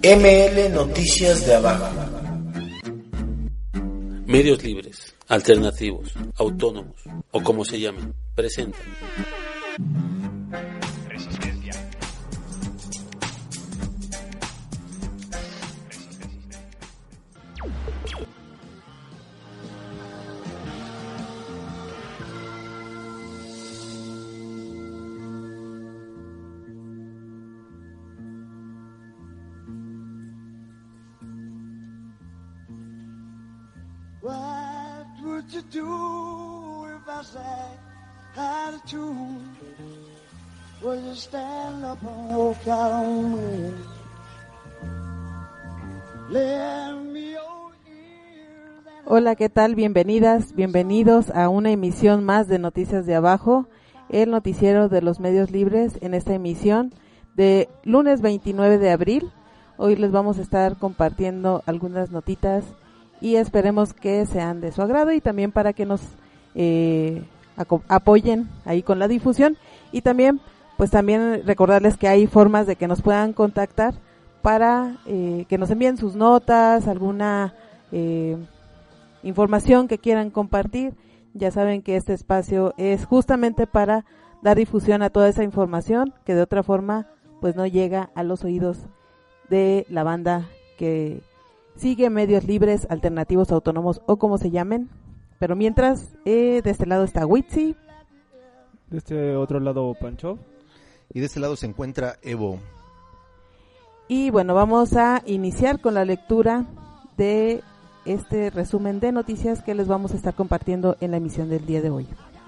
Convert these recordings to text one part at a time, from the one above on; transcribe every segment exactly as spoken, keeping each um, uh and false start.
M L Noticias de Abajo. Medios libres, alternativos, autónomos o como se llamen, presentan Resistencia. What would you do if I sang out of tune? Would you stand up and walk out on me? Lend me your ear and... Hola, ¿qué tal? Bienvenidas, bienvenidos a una emisión más de Noticias de Abajo, el noticiero de los medios libres en esta emisión de lunes veintinueve de abril. Hoy les vamos a estar compartiendo algunas notitas y esperemos que sean de su agrado y también para que nos eh, aco- apoyen ahí con la difusión y también pues también recordarles que hay formas de que nos puedan contactar para eh, que nos envíen sus notas, alguna eh, información que quieran compartir. Ya saben que este espacio es justamente para dar difusión a toda esa información que de otra forma pues no llega a los oídos de la banda que sigue medios libres, alternativos, autónomos o como se llamen. Pero mientras, eh, de este lado está Witsi. De este otro lado Pancho. Y de este lado se encuentra Evo. Y bueno, vamos a iniciar con la lectura de este resumen de noticias que les vamos a estar compartiendo en la emisión del día de hoy.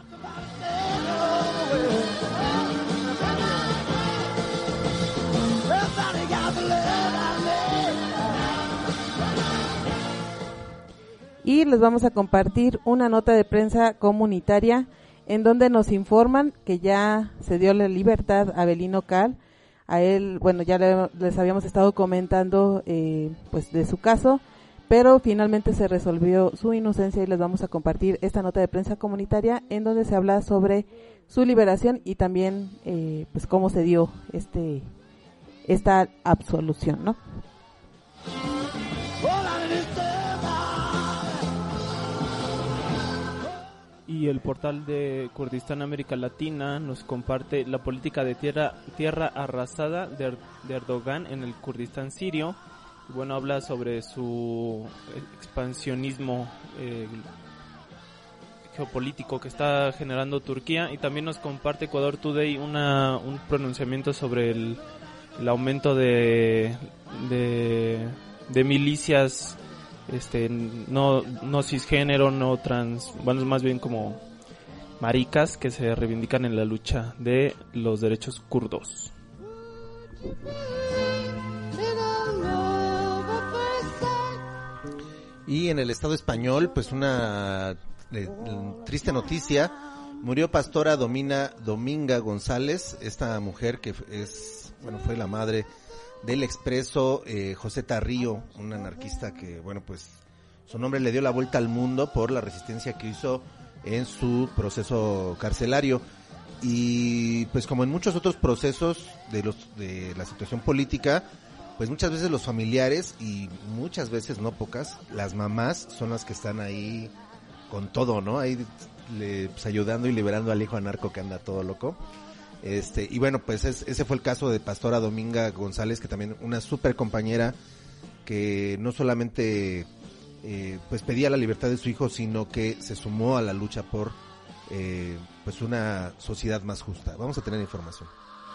Y les vamos a compartir una nota de prensa comunitaria en donde nos informan que ya se dio la libertad a Belino Cal. A él, bueno, ya le, les habíamos estado comentando eh, pues de su caso, pero finalmente se resolvió su inocencia y les vamos a compartir esta nota de prensa comunitaria en donde se habla sobre su liberación y también eh, pues cómo se dio este esta absolución, ¿no? Y el portal de Kurdistán América Latina nos comparte la política de tierra tierra arrasada de, Er- de Erdogan en el Kurdistán sirio. Y bueno, habla sobre su expansionismo eh, geopolítico que está generando Turquía. Y también nos comparte Ecuador Today una, un pronunciamiento sobre el, el aumento de, de, de milicias este no no cisgénero, no trans, bueno, más bien como maricas que se reivindican en la lucha de los derechos kurdos. Y en el Estado español, pues una eh, triste noticia. Murió Pastora Domina, Dominga González, esta mujer que es, bueno, fue la madre del expreso eh, José Tarrío, un anarquista que, bueno, pues su nombre le dio la vuelta al mundo por la resistencia que hizo en su proceso carcelario. Y pues como en muchos otros procesos de los de la situación política, pues muchas veces los familiares y muchas veces, no pocas, las mamás son las que están ahí con todo, ¿no? Ahí le, pues, ayudando y liberando al hijo anarco que anda todo loco. Este, y bueno, pues es, ese fue el caso de Pastora Dominga González, que también una súper compañera que no solamente eh, pues pedía la libertad de su hijo, sino que se sumó a la lucha por eh, pues una sociedad más justa. Vamos a tener información.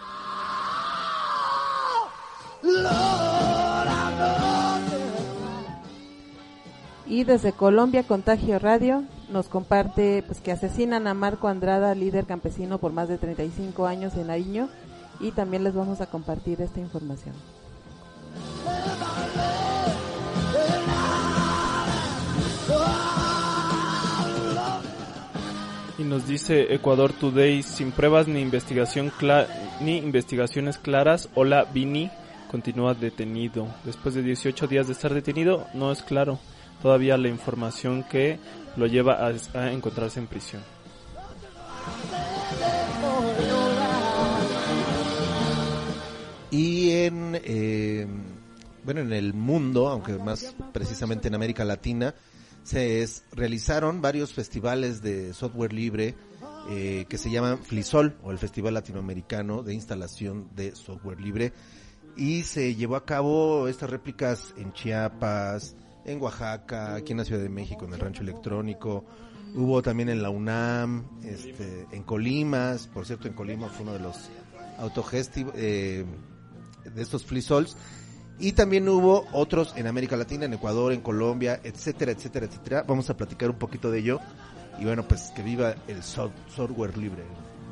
Y desde Colombia, Contagio Radio nos comparte pues que asesinan a Marco Andrada, líder campesino por más de treinta y cinco años en Nariño, y también les vamos a compartir esta información. Y nos dice Ecuador Today, sin pruebas ni investigación cla- ni investigaciones claras, Ola Vini continúa detenido. Después de dieciocho días de estar detenido, no es claro todavía la información que lo lleva a, a encontrarse en prisión. Y en eh, bueno, en el mundo, aunque más precisamente en América Latina, se es, realizaron varios festivales de software libre eh, que se llaman FLISOL, o el Festival Latinoamericano de Instalación de Software Libre, y se llevó a cabo estas réplicas en Chiapas, en Oaxaca, aquí en la Ciudad de México, en el Rancho Electrónico. Hubo también en la UNAM, este, en Colima, por cierto, en Colima fue uno de los autogestivos eh, de estos FLISOLs, y también hubo otros en América Latina, en Ecuador, en Colombia, etcétera, etcétera, etcétera. Vamos a platicar un poquito de ello, y bueno, pues que viva el so- software libre.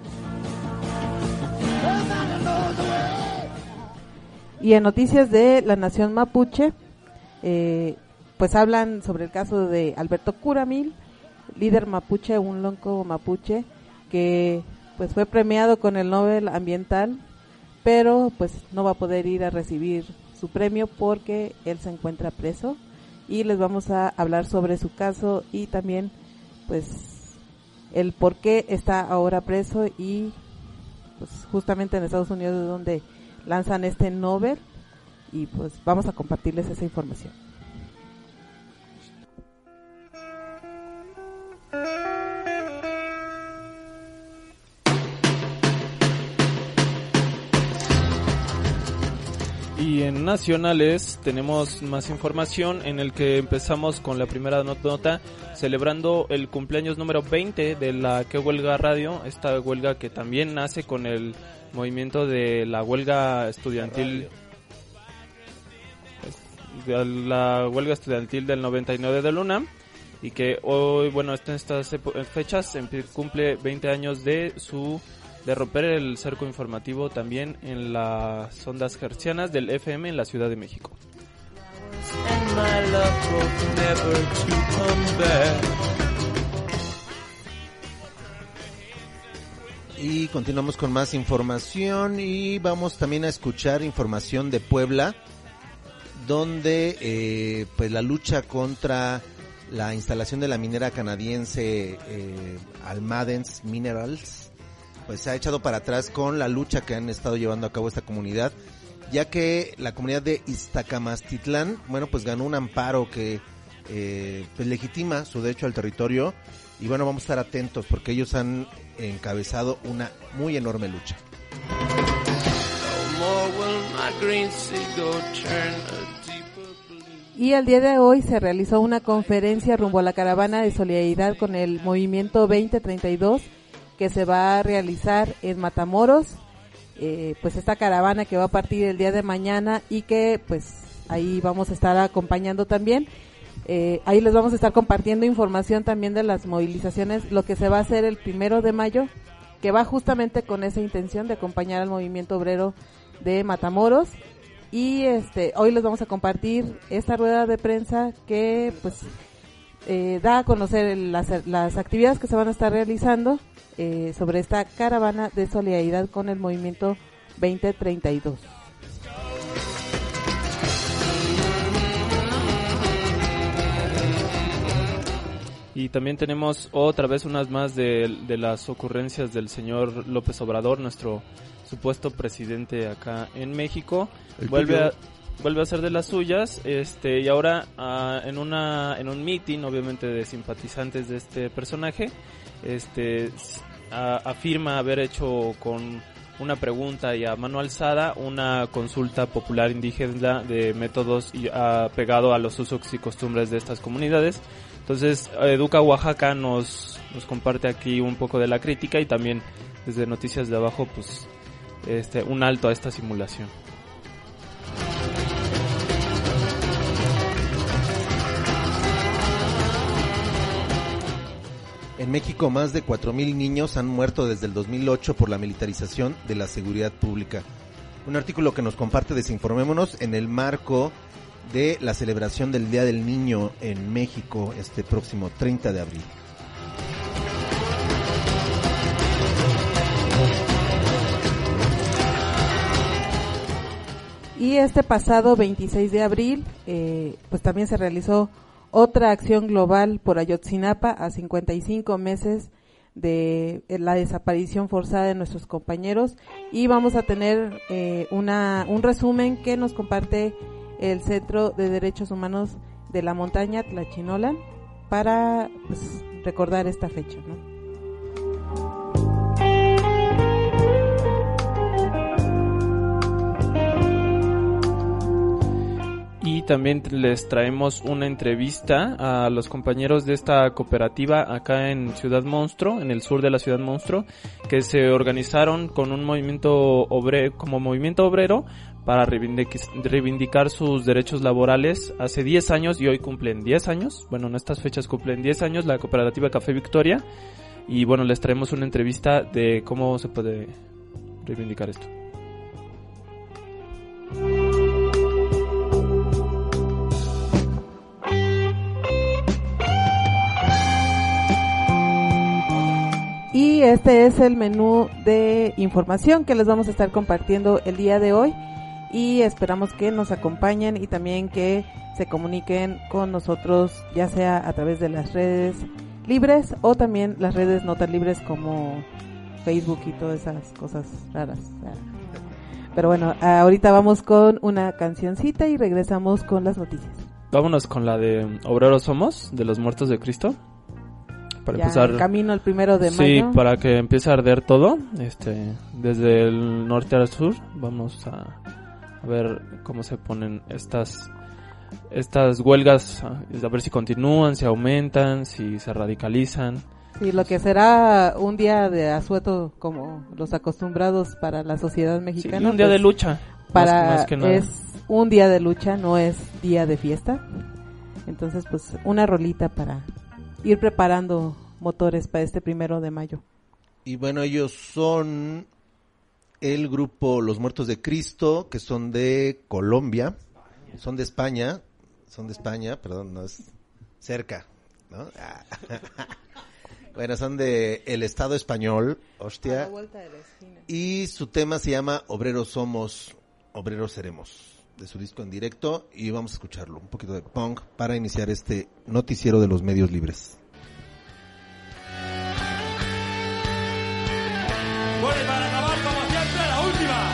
Y en noticias de la nación mapuche, eh, pues hablan sobre el caso de Alberto Curamil, líder mapuche, un lonco mapuche, que pues fue premiado con el Nobel Ambiental, pero pues no va a poder ir a recibir su premio porque él se encuentra preso, y les vamos a hablar sobre su caso y también pues el por qué está ahora preso, y pues justamente en Estados Unidos es donde lanzan este Nobel, y pues vamos a compartirles esa información. Y en nacionales tenemos más información, en el que empezamos con la primera nota, celebrando el cumpleaños número veinte de la Que Huelga Radio, esta huelga que también nace con el movimiento de la huelga estudiantil, de la huelga estudiantil del noventa y nueve de la UNAM, y que hoy, bueno, en estas fechas cumple veinte años de su de romper el cerco informativo también en las ondas hertzianas del F M en la Ciudad de México. Y continuamos con más información, y vamos también a escuchar información de Puebla, donde eh, pues la lucha contra la instalación de la minera canadiense eh, Almadens Minerals pues se ha echado para atrás con la lucha que han estado llevando a cabo esta comunidad, ya que la comunidad de Iztacamastitlán, bueno, pues ganó un amparo que eh, pues legitima su derecho al territorio, y bueno, vamos a estar atentos porque ellos han encabezado una muy enorme lucha. Y el día de hoy se realizó una conferencia rumbo a la caravana de solidaridad con el movimiento veinte treinta y dos, que se va a realizar en Matamoros, eh, pues esta caravana que va a partir el día de mañana, y que pues ahí vamos a estar acompañando también, eh, ahí les vamos a estar compartiendo información también de las movilizaciones, lo que se va a hacer el primero de mayo, que va justamente con esa intención de acompañar al movimiento obrero de Matamoros, y este hoy les vamos a compartir esta rueda de prensa que pues eh, da a conocer las, las actividades que se van a estar realizando Eh, sobre esta caravana de solidaridad con el movimiento veinte treinta y dos. Y también tenemos otra vez unas más de, de las ocurrencias del señor López Obrador, nuestro supuesto presidente acá en México. El vuelve tuyo. a vuelve a ser de las suyas, este y ahora uh, en una en un meeting, obviamente de simpatizantes de este personaje, este a, afirma haber hecho con una pregunta y a mano alzada una consulta popular indígena de métodos y uh, pegado a los usos y costumbres de estas comunidades. Entonces, Educa Oaxaca nos nos comparte aquí un poco de la crítica, y también desde Noticias de Abajo, pues este un alto a esta simulación. En México, más de cuatro mil niños han muerto desde el dos mil ocho por la militarización de la seguridad pública. Un artículo que nos comparte Desinformémonos en el marco de la celebración del Día del Niño en México este próximo treinta de abril. Y este pasado veintiséis de abril, eh, pues también se realizó otra acción global por Ayotzinapa, a cincuenta y cinco meses de la desaparición forzada de nuestros compañeros, y vamos a tener eh, una un resumen que nos comparte el Centro de Derechos Humanos de la Montaña Tlachinolan para pues, recordar esta fecha, ¿no? Y también les traemos una entrevista a los compañeros de esta cooperativa acá en Ciudad Monstruo, en el sur de la Ciudad Monstruo, que se organizaron con un movimiento obrero, como movimiento obrero para reivindicar sus derechos laborales hace diez años y hoy cumplen diez años. Bueno, en estas fechas cumplen diez años la cooperativa Café Victoria y bueno, les traemos una entrevista de cómo se puede reivindicar esto. Y este es el menú de información que les vamos a estar compartiendo el día de hoy y esperamos que nos acompañen y también que se comuniquen con nosotros, ya sea a través de las redes libres o también las redes no tan libres como Facebook y todas esas cosas raras. Pero bueno, ahorita vamos con una cancioncita y regresamos con las noticias. Vámonos con la de Obreros Somos, de los Muertos de Cristo. Para ya empezar, camino el primero de sí, mayo. Sí, para que empiece a arder todo, este, desde el norte al sur. Vamos a, a ver cómo se ponen estas estas huelgas, a ver si continúan, si aumentan, si se radicalizan. Sí, lo que será un día de asueto como los acostumbrados para la sociedad mexicana. Sí, un día pues, de lucha. Para más, más que nada. Es un día de lucha, no es día de fiesta. Entonces, pues, una rolita para ir preparando motores para este primero de mayo. Y bueno, ellos son el grupo Los Muertos de Cristo, que son de Colombia, son de España, son de España, perdón, no es cerca, ¿no? Bueno, son de el Estado español, hostia. A la vuelta de la esquina. Y su tema se llama Obreros Somos, Obreros Seremos, de su disco en directo, y vamos a escucharlo, un poquito de punk para iniciar este noticiero de los medios libres. Bueno, y para acabar, como siempre, la última.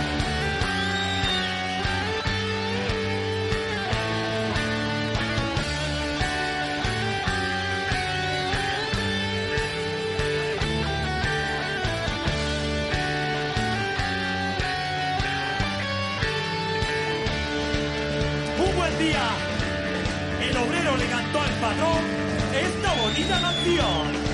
Un buen día, el obrero le cantó al patrón esta bonita canción.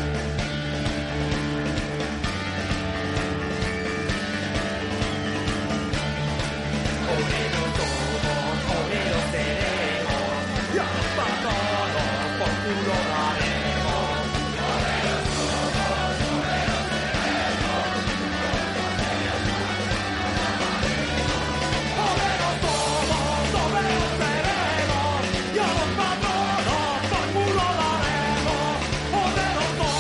Somos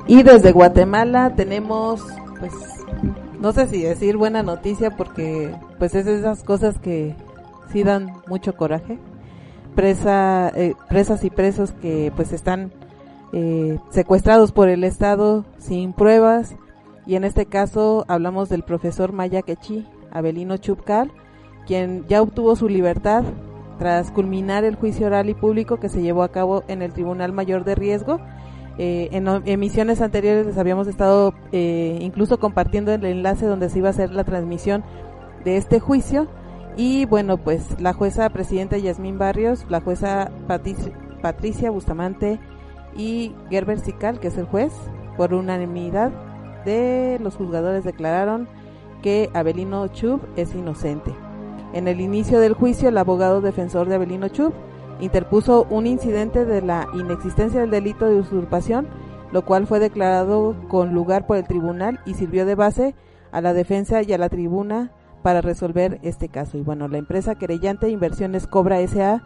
Y desde Guatemala tenemos, pues, no sé si decir buena noticia porque pues es esas cosas que sí dan mucho coraje. Presa, eh, presas y presos que pues están eh, secuestrados por el Estado sin pruebas, y en este caso hablamos del profesor Maya Quechi, Avelino Chubcal, quien ya obtuvo su libertad tras culminar el juicio oral y público que se llevó a cabo en el Tribunal Mayor de Riesgo. Eh, en emisiones anteriores les habíamos estado eh, incluso compartiendo el enlace donde se iba a hacer la transmisión de este juicio. Y bueno, pues la jueza presidenta Yasmín Barrios, la jueza Patricia, Patricia Bustamante y Gerber Sical, que es el juez, por unanimidad de los juzgadores declararon que Avelino Chub es inocente. En el inicio del juicio, el abogado defensor de Avelino Chub interpuso un incidente de la inexistencia del delito de usurpación, lo cual fue declarado con lugar por el tribunal y sirvió de base a la defensa y a la tribuna para resolver este caso. Y bueno, la empresa querellante Inversiones Cobra S A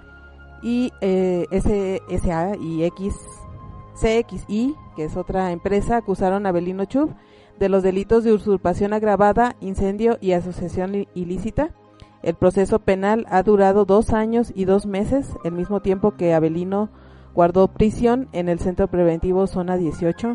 y eh, S A y X C X I, que es otra empresa, acusaron a Avelino Chub de los delitos de usurpación agravada, incendio y asociación ilícita. El proceso penal ha durado dos años y dos meses, el mismo tiempo que Avelino guardó prisión en el Centro Preventivo Zona dieciocho.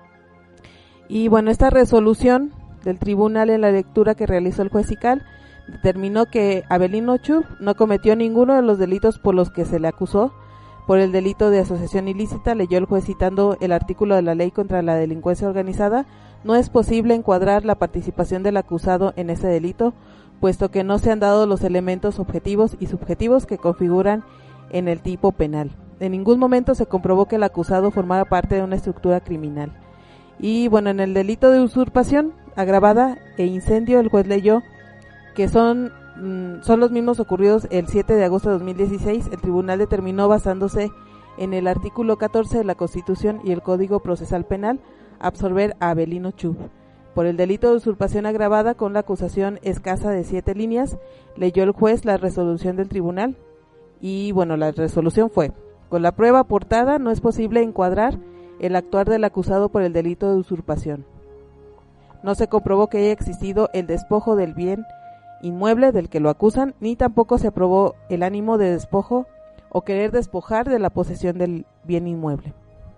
Y bueno, esta resolución del tribunal, en la lectura que realizó el juez Sical, determinó que Avelino Chub no cometió ninguno de los delitos por los que se le acusó. Por el delito de asociación ilícita, leyó el juez citando el artículo de la ley contra la delincuencia organizada, no es posible encuadrar la participación del acusado en ese delito, puesto que no se han dado los elementos objetivos y subjetivos que configuran en el tipo penal. En ningún momento se comprobó que el acusado formara parte de una estructura criminal. Y bueno, en el delito de usurpación agravada e incendio, el juez leyó que son, mmm, son los mismos ocurridos el siete de agosto de dos mil dieciséis. El tribunal determinó, basándose en el artículo catorce de la Constitución y el Código Procesal Penal, absolver a Avelino Chub. Por el delito de usurpación agravada con la acusación escasa de siete líneas, leyó el juez la resolución del tribunal y bueno, la resolución fue: con la prueba aportada no es posible encuadrar el actuar del acusado por el delito de usurpación. No se comprobó que haya existido el despojo del bien inmueble del que lo acusan, ni tampoco se aprobó el ánimo de despojo o querer despojar de la posesión del bien inmueble.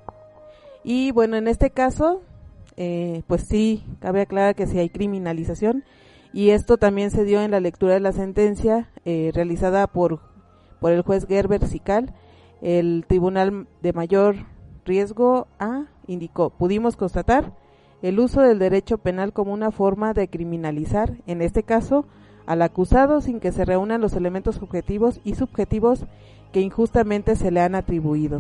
Y bueno, en este caso, eh, pues sí, cabe aclarar que sí hay criminalización, y esto también se dio en la lectura de la sentencia eh, realizada por, por el juez Gerber Sical. El Tribunal de Mayor Riesgo A indicó: pudimos constatar el uso del derecho penal como una forma de criminalizar, en este caso, al acusado sin que se reúnan los elementos objetivos y subjetivos que injustamente se le han atribuido.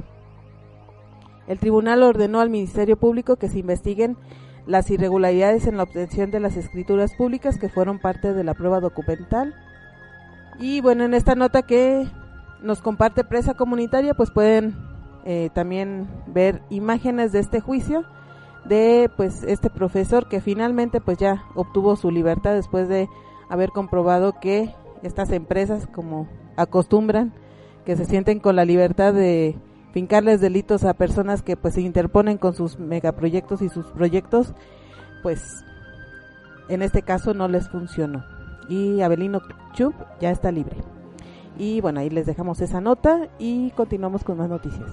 El tribunal ordenó al Ministerio Público que se investiguen las irregularidades en la obtención de las escrituras públicas que fueron parte de la prueba documental. Y bueno, en esta nota que nos comparte Presa Comunitaria, pues pueden eh, también ver imágenes de este juicio de pues este profesor que finalmente pues ya obtuvo su libertad después de haber comprobado que estas empresas, como acostumbran, que se sienten con la libertad de fincarles delitos a personas que pues se interponen con sus megaproyectos y sus proyectos, pues en este caso no les funcionó y Avelino Chub ya está libre. Y bueno, ahí les dejamos esa nota y continuamos con más noticias.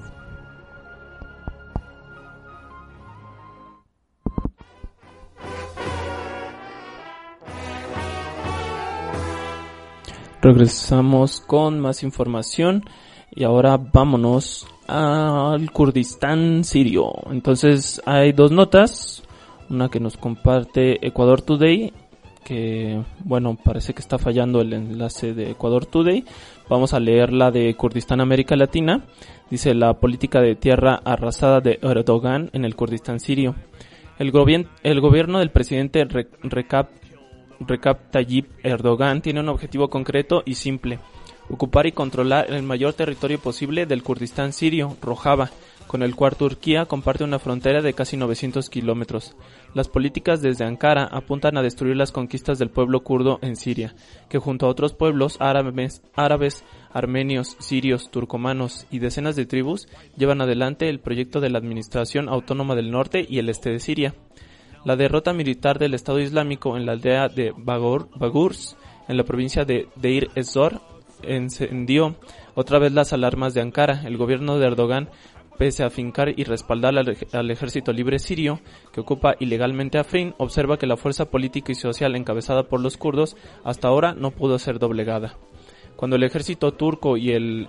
Regresamos con más información y ahora vámonos al Kurdistán sirio. Entonces hay dos notas, una que nos comparte Ecuador Today, que bueno, parece que está fallando el enlace de Ecuador Today. Vamos a leer la de Kurdistán América Latina. Dice: la política de tierra arrasada de Erdogan en el Kurdistán sirio. El, gobi- el gobierno del presidente Re- Recep Recep Tayyip Erdogan tiene un objetivo concreto y simple: ocupar y controlar el mayor territorio posible del Kurdistán sirio, Rojava, con el cual Turquía comparte una frontera de casi novecientos kilómetros. Las políticas desde Ankara apuntan a destruir las conquistas del pueblo kurdo en Siria, que junto a otros pueblos árabes, árabes, armenios, sirios, turcomanos y decenas de tribus llevan adelante el proyecto de la Administración Autónoma del Norte y el Este de Siria. La derrota militar del Estado Islámico en la aldea de Bagur, Bagurs, en la provincia de Deir ez-Zor, encendió otra vez las alarmas de Ankara. El gobierno de Erdogan, pese a afincar y respaldar al, al ejército libre sirio, que ocupa ilegalmente Afrin, observa que la fuerza política y social encabezada por los kurdos hasta ahora no pudo ser doblegada. Cuando el ejército turco y el,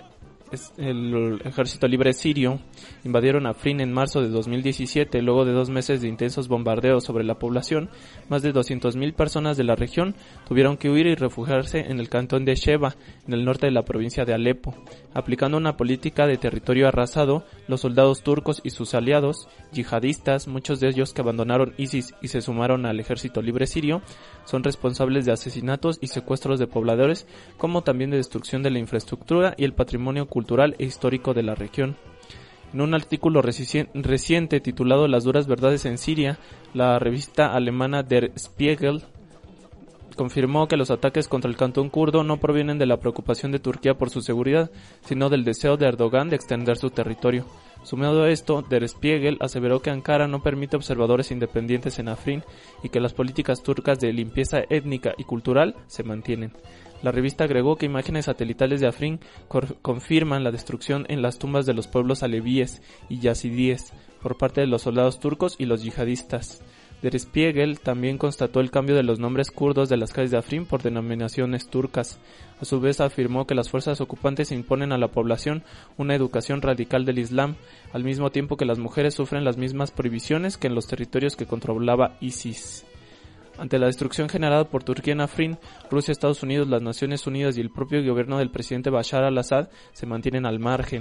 el ejército libre sirio invadieron Afrin en marzo de dos mil diecisiete, luego de dos meses de intensos bombardeos sobre la población, más de doscientas mil personas de la región tuvieron que huir y refugiarse en el cantón de Sheba, en el norte de la provincia de Alepo. Aplicando una política de territorio arrasado, los soldados turcos y sus aliados, yihadistas, muchos de ellos que abandonaron ISIS y se sumaron al ejército libre sirio, son responsables de asesinatos y secuestros de pobladores, como también de destrucción de la infraestructura y el patrimonio cultural e histórico de la región. En un artículo reciente titulado Las duras verdades en Siria, la revista alemana Der Spiegel confirmó que los ataques contra el cantón kurdo no provienen de la preocupación de Turquía por su seguridad, sino del deseo de Erdogan de extender su territorio. Sumado a esto, Der Spiegel aseveró que Ankara no permite observadores independientes en Afrin y que las políticas turcas de limpieza étnica y cultural se mantienen. La revista agregó que imágenes satelitales de Afrin cor- confirman la destrucción en las tumbas de los pueblos alevíes y yazidíes por parte de los soldados turcos y los yihadistas. Der Spiegel también constató el cambio de los nombres kurdos de las calles de Afrin por denominaciones turcas. A su vez afirmó que las fuerzas ocupantes imponen a la población una educación radical del Islam, al mismo tiempo que las mujeres sufren las mismas prohibiciones que en los territorios que controlaba ISIS. Ante la destrucción generada por Turquía en Afrin, Rusia, Estados Unidos, las Naciones Unidas y el propio gobierno del presidente Bashar al-Assad se mantienen al margen.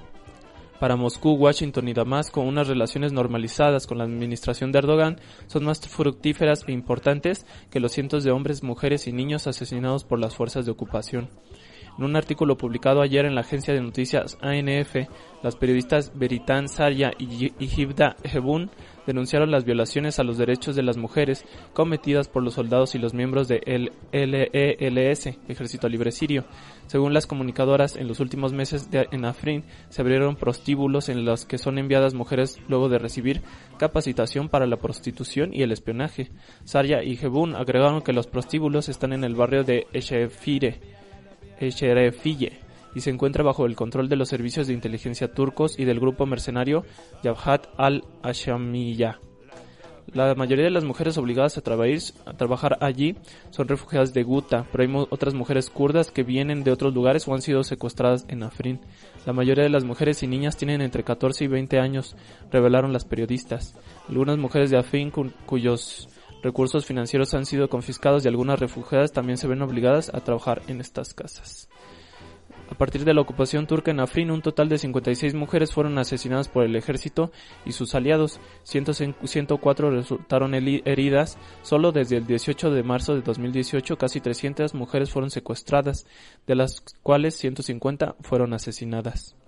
Para Moscú, Washington y Damasco, unas relaciones normalizadas con la administración de Erdogan son más fructíferas e importantes que los cientos de hombres, mujeres y niños asesinados por las fuerzas de ocupación. En un artículo publicado ayer en la agencia de noticias A N F, las periodistas Beritan Sarya y Hivda Hebun denunciaron las violaciones a los derechos de las mujeres cometidas por los soldados y los miembros de el L E L S, Ejército Libre Sirio. Según las comunicadoras, en los últimos meses de, en Afrin se abrieron prostíbulos en los que son enviadas mujeres luego de recibir capacitación para la prostitución y el espionaje. Sarya y Hebun agregaron que los prostíbulos están en el barrio de Eşefire, Eşerefiye, y se encuentra bajo el control de los servicios de inteligencia turcos y del grupo mercenario Jabhat al-Ashamiyah. La mayoría de las mujeres obligadas a, trabajar, a trabajar allí son refugiadas de Guta, pero hay mo- otras mujeres kurdas que vienen de otros lugares o han sido secuestradas en Afrin. La mayoría de las mujeres y niñas tienen entre catorce y veinte años, revelaron las periodistas. Algunas mujeres de Afrin cu- cuyos recursos financieros han sido confiscados y algunas refugiadas también se ven obligadas a trabajar en estas casas. A partir de la ocupación turca en Afrin, un total de cincuenta y seis mujeres fueron asesinadas por el ejército y sus aliados. ciento cuatro resultaron heridas. Solo desde el dieciocho de marzo de dos mil dieciocho, casi trescientas mujeres fueron secuestradas, de las cuales ciento cincuenta fueron asesinadas.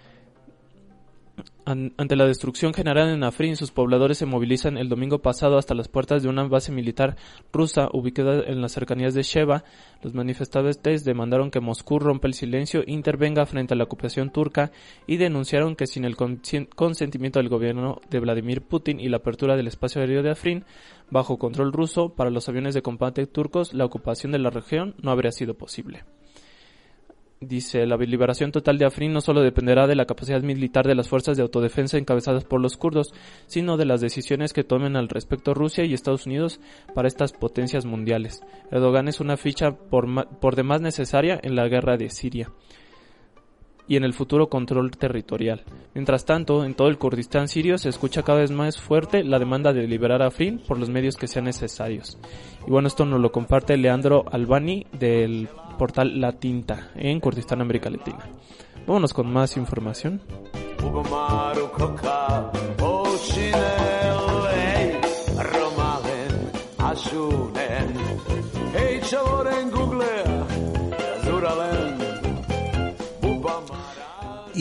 Ante la destrucción general en Afrin, sus pobladores se movilizan el domingo pasado hasta las puertas de una base militar rusa ubicada en las cercanías de Sheba. Los manifestantes demandaron que Moscú rompa el silencio, intervenga frente a la ocupación turca y denunciaron que sin el consentimiento del gobierno de Vladimir Putin y la apertura del espacio aéreo de Afrin bajo control ruso para los aviones de combate turcos, la ocupación de la región no habría sido posible. Dice, la liberación total de Afrin no solo dependerá de la capacidad militar de las fuerzas de autodefensa encabezadas por los kurdos, sino de las decisiones que tomen al respecto Rusia y Estados Unidos para estas potencias mundiales. Erdogan es una ficha por, ma- por demás necesaria en la guerra de Siria y en el futuro control territorial. Mientras tanto, en todo el Kurdistán sirio se escucha cada vez más fuerte la demanda de liberar a Afrin por los medios que sean necesarios. Y bueno, esto nos lo comparte Leandro Albani del portal La Tinta en Kurdistán, América Latina. Vámonos con más información.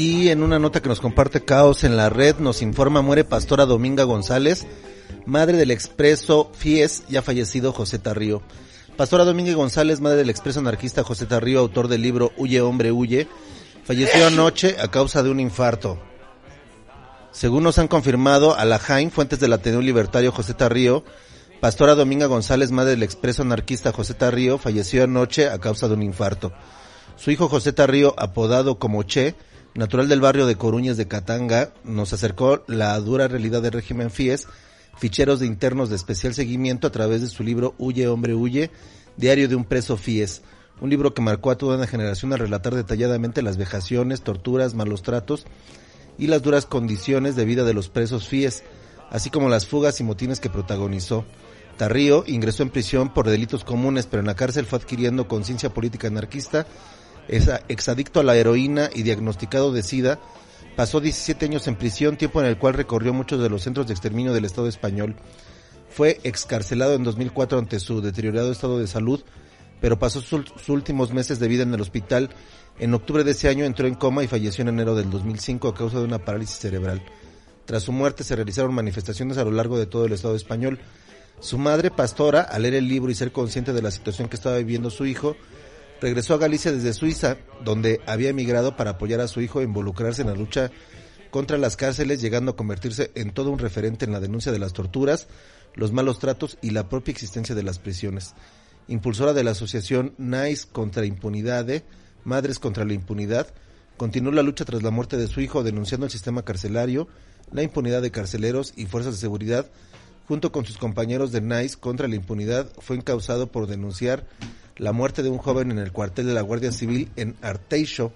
Y en una nota que nos comparte Caos en la Red, nos informa: muere Pastora Dominga González, madre del expreso Fies, ya fallecido José Tarrío. Pastora Dominga González, madre del expreso anarquista José Tarrío, autor del libro Huye hombre huye, falleció anoche a causa de un infarto. Según nos han confirmado a la Jaime, fuentes del Ateneo Libertario José Tarrío, Pastora Dominga González, madre del expreso anarquista José Tarrío, falleció anoche a causa de un infarto. Su hijo José Tarrío, apodado como Che, natural del barrio de Coruñas de Catanga, nos acercó la dura realidad del régimen Fies, ficheros de internos de especial seguimiento, a través de su libro Huye hombre huye, diario de un preso Fies, un libro que marcó a toda una generación al relatar detalladamente las vejaciones, torturas, malos tratos y las duras condiciones de vida de los presos Fies, así como las fugas y motines que protagonizó. Tarrío ingresó en prisión por delitos comunes, pero en la cárcel fue adquiriendo conciencia política anarquista, exadicto a la heroína y diagnosticado de SIDA. Pasó diecisiete años en prisión, tiempo en el cual recorrió muchos de los centros de exterminio del Estado español. Fue excarcelado en dos mil cuatro ante su deteriorado estado de salud, pero pasó sus, sus últimos meses de vida en el hospital. En octubre de ese año entró en coma y falleció en enero del dos mil cinco a causa de una parálisis cerebral. Tras su muerte se realizaron manifestaciones a lo largo de todo el Estado español. Su madre, Pastora, al leer el libro y ser consciente de la situación que estaba viviendo su hijo, regresó a Galicia desde Suiza, donde había emigrado para apoyar a su hijo e involucrarse en la lucha contra las cárceles, llegando a convertirse en todo un referente en la denuncia de las torturas, los malos tratos y la propia existencia de las prisiones. Impulsora de la asociación NICE contra Impunidade, Madres contra la Impunidad, continuó la lucha tras la muerte de su hijo, denunciando el sistema carcelario, la impunidad de carceleros y fuerzas de seguridad. Junto con sus compañeros de NICE contra la Impunidad, fue encausado por denunciar la muerte de un joven en el cuartel de la Guardia Civil en Arteixo,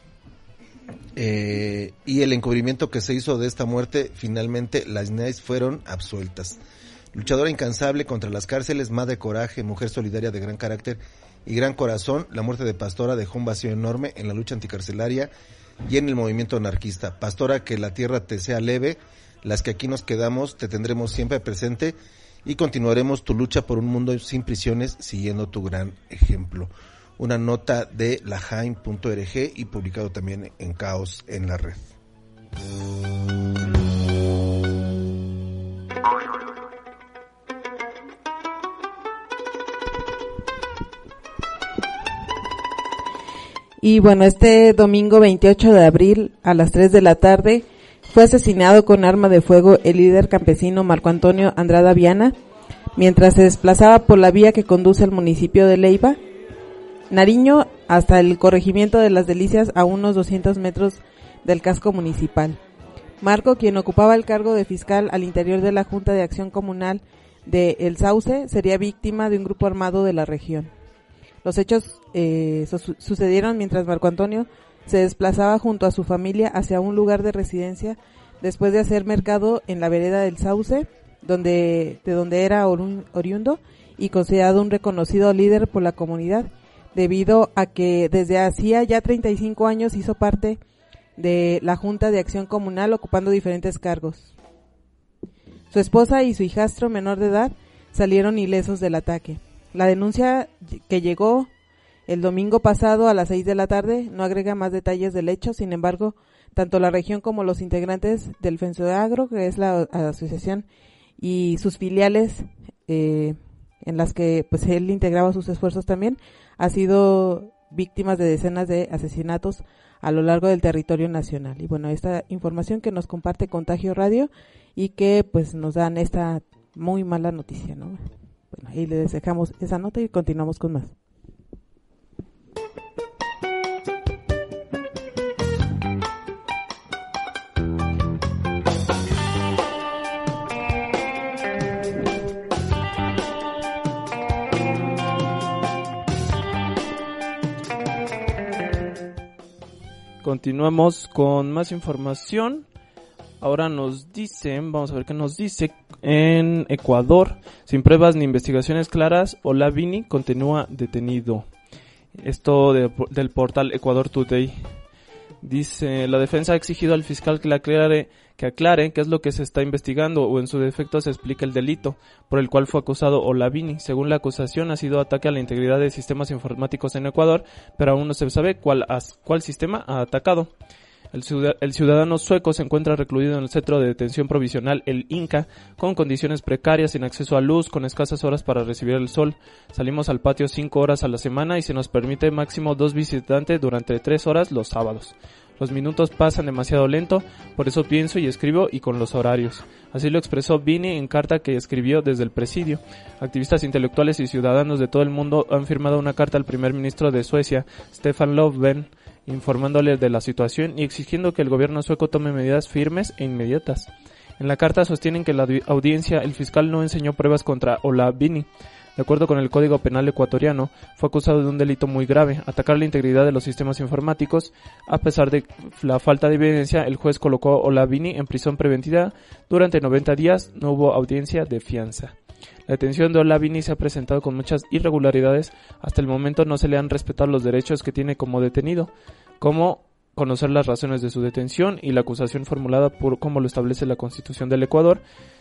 eh, y el encubrimiento que se hizo de esta muerte. Finalmente las NICE fueron absueltas. Luchadora incansable contra las cárceles, madre coraje, mujer solidaria de gran carácter y gran corazón, la muerte de Pastora dejó un vacío enorme en la lucha anticarcelaria y en el movimiento anarquista. Pastora, que la tierra te sea leve, las que aquí nos quedamos te tendremos siempre presente y continuaremos tu lucha por un mundo sin prisiones, siguiendo tu gran ejemplo. Una nota de la jaime punto org y publicado también en Caos en la Red. Y bueno, este domingo veintiocho de abril a las tres de la tarde fue asesinado con arma de fuego el líder campesino Marco Antonio Andrada Viana mientras se desplazaba por la vía que conduce al municipio de Leiva, Nariño, hasta el corregimiento de Las Delicias, a unos doscientos metros del casco municipal. Marco, quien ocupaba el cargo de fiscal al interior de la Junta de Acción Comunal de El Sauce, sería víctima de un grupo armado de la región. Los hechos eh, su- sucedieron mientras Marco Antonio se desplazaba junto a su familia hacia un lugar de residencia después de hacer mercado en la vereda del Sauce, donde, de donde era ori- oriundo y considerado un reconocido líder por la comunidad, debido a que desde hacía ya treinta y cinco años hizo parte de la Junta de Acción Comunal, ocupando diferentes cargos. Su esposa y su hijastro menor de edad salieron ilesos del ataque. La denuncia que llegó el domingo pasado a las seis de la tarde no agrega más detalles del hecho. Sin embargo, tanto la región como los integrantes del FENSOAGRO, que es la asociación, y sus filiales, eh, en las que pues él integraba sus esfuerzos también, ha sido víctimas de decenas de asesinatos a lo largo del territorio nacional. Y bueno, esta información que nos comparte Contagio Radio y que pues nos dan esta muy mala noticia, ¿no? Bueno, ahí les dejamos esa nota y continuamos con más. Continuamos con más información. Ahora nos dicen, vamos a ver qué nos dice. En Ecuador, sin pruebas ni investigaciones claras, Olavini continúa detenido. Esto de, del portal Ecuador Today. Dice, la defensa ha exigido al fiscal que, le aclare, que aclare qué es lo que se está investigando o en su defecto se explique el delito por el cual fue acusado Olavini. Según la acusación, ha sido ataque a la integridad de sistemas informáticos en Ecuador, pero aún no se sabe cuál, cuál sistema ha atacado. El, ciudad, el ciudadano sueco se encuentra recluido en el centro de detención provisional El Inca, con condiciones precarias, sin acceso a luz, con escasas horas para recibir el sol. Salimos al patio cinco horas a la semana y se nos permite máximo dos visitantes durante tres horas los sábados. Los minutos pasan demasiado lento, por eso pienso y escribo y con los horarios. Así lo expresó Vini en carta que escribió desde el presidio. Activistas intelectuales y ciudadanos de todo el mundo han firmado una carta al primer ministro de Suecia, Stefan Löfven, informándole de la situación y exigiendo que el gobierno sueco tome medidas firmes e inmediatas. En la carta sostienen que la audiencia, el fiscal no enseñó pruebas contra Ola Vini. De acuerdo con el Código Penal ecuatoriano, fue acusado de un delito muy grave, atacar la integridad de los sistemas informáticos. A pesar de la falta de evidencia, el juez colocó a Ola Vini en prisión preventiva durante noventa días, no hubo audiencia de fianza. La detención de Ola Vini se ha presentado con muchas irregularidades. Hasta el momento no se le han respetado los derechos que tiene como detenido, como conocer las razones de su detención y la acusación formulada por como lo establece la Constitución del Ecuador.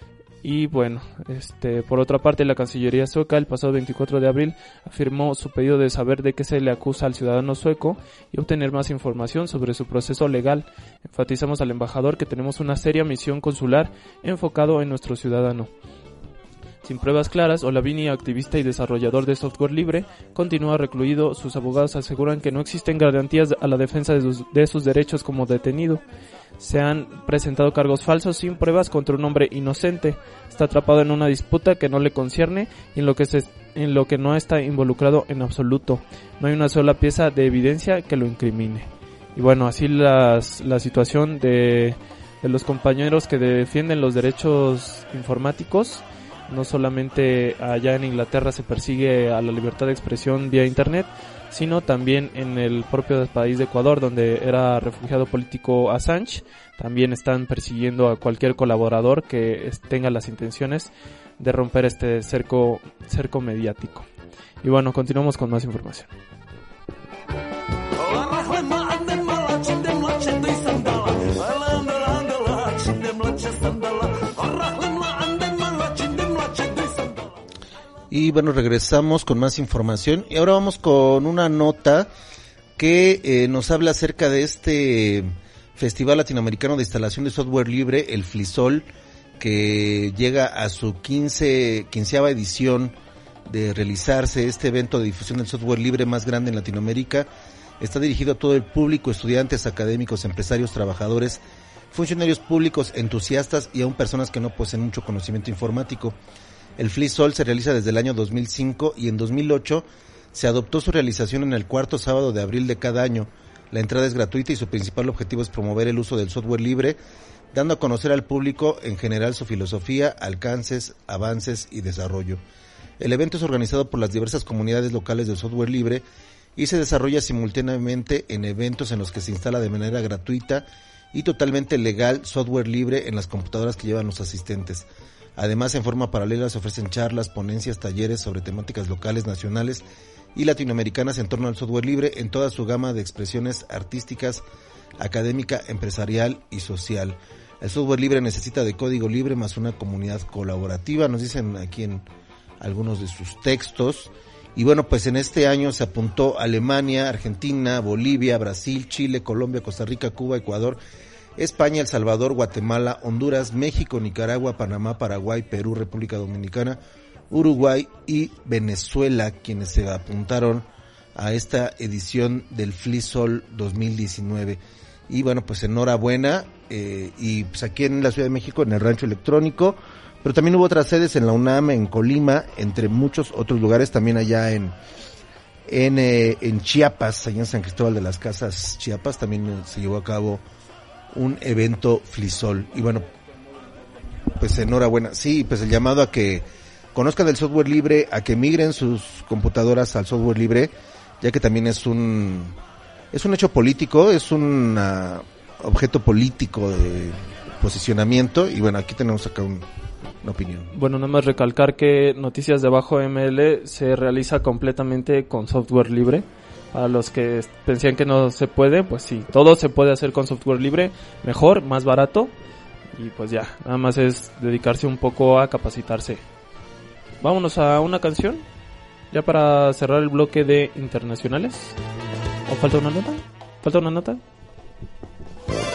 Y bueno, este, por otra parte, la Cancillería sueca el pasado veinticuatro de abril afirmó su pedido de saber de qué se le acusa al ciudadano sueco y obtener más información sobre su proceso legal. Enfatizamos al embajador que tenemos una seria misión consular enfocado en nuestro ciudadano. Sin pruebas claras, Ola Vini, activista y desarrollador de software libre, continúa recluido. Sus abogados aseguran que no existen garantías a la defensa de sus, de sus derechos como detenido. Se han presentado cargos falsos sin pruebas contra un hombre inocente. Está atrapado en una disputa que no le concierne y en lo que, se, en lo que no está involucrado en absoluto. No hay una sola pieza de evidencia que lo incrimine. Y bueno, así las, la situación de, de los compañeros que defienden los derechos informáticos. No solamente allá en Inglaterra se persigue a la libertad de expresión vía internet, sino también en el propio país de Ecuador, donde era refugiado político Assange. También están persiguiendo a cualquier colaborador que tenga las intenciones de romper este cerco, cerco mediático. Y bueno, continuamos con más información. Y bueno, regresamos con más información y ahora vamos con una nota que eh, nos habla acerca de este Festival Latinoamericano de Instalación de Software Libre, el FLISOL, que llega a su quince, quinceava edición de realizarse. Este evento de difusión del software libre más grande en Latinoamérica está dirigido a todo el público, estudiantes, académicos, empresarios, trabajadores, funcionarios públicos, entusiastas y aún personas que no poseen mucho conocimiento informático. El FLISOL se realiza desde el año dos mil cinco y en dos mil ocho se adoptó su realización en el cuarto sábado de abril de cada año. La entrada es gratuita y su principal objetivo es promover el uso del software libre, dando a conocer al público en general su filosofía, alcances, avances y desarrollo. El evento es organizado por las diversas comunidades locales del software libre y se desarrolla simultáneamente en eventos en los que se instala de manera gratuita y totalmente legal software libre en las computadoras que llevan los asistentes. Además, en forma paralela se ofrecen charlas, ponencias, talleres sobre temáticas locales, nacionales y latinoamericanas en torno al software libre en toda su gama de expresiones artísticas, académica, empresarial y social. El software libre necesita de código libre más una comunidad colaborativa, nos dicen aquí en algunos de sus textos. Y bueno, pues en este año se apuntó Alemania, Argentina, Bolivia, Brasil, Chile, Colombia, Costa Rica, Cuba, Ecuador, España, El Salvador, Guatemala, Honduras, México, Nicaragua, Panamá, Paraguay, Perú, República Dominicana, Uruguay y Venezuela, quienes se apuntaron a esta edición del FLISOL dos mil diecinueve. Y bueno, pues enhorabuena, eh, y pues aquí en la Ciudad de México, en el Rancho Electrónico, pero también hubo otras sedes en la UNAM, en Colima, entre muchos otros lugares, también allá en en, eh, en Chiapas, allá en San Cristóbal de las Casas, Chiapas, también eh, se llevó a cabo un evento FLISOL. Y bueno, pues enhorabuena. Sí, pues el llamado a que conozcan el software libre, a que migren sus computadoras al software libre, ya que también es un es un hecho político, es un uh, objeto político de posicionamiento. Y bueno, aquí tenemos acá un, una opinión. Bueno, nada más recalcar que Noticias de Abajo M L se realiza completamente con software libre. A los que pensían que no se puede, pues sí, todo se puede hacer con software libre, mejor, más barato, y pues ya, nada más es dedicarse un poco a capacitarse. Vámonos a una canción, ya para cerrar el bloque de internacionales. ¿O falta una nota? ¿Falta una nota?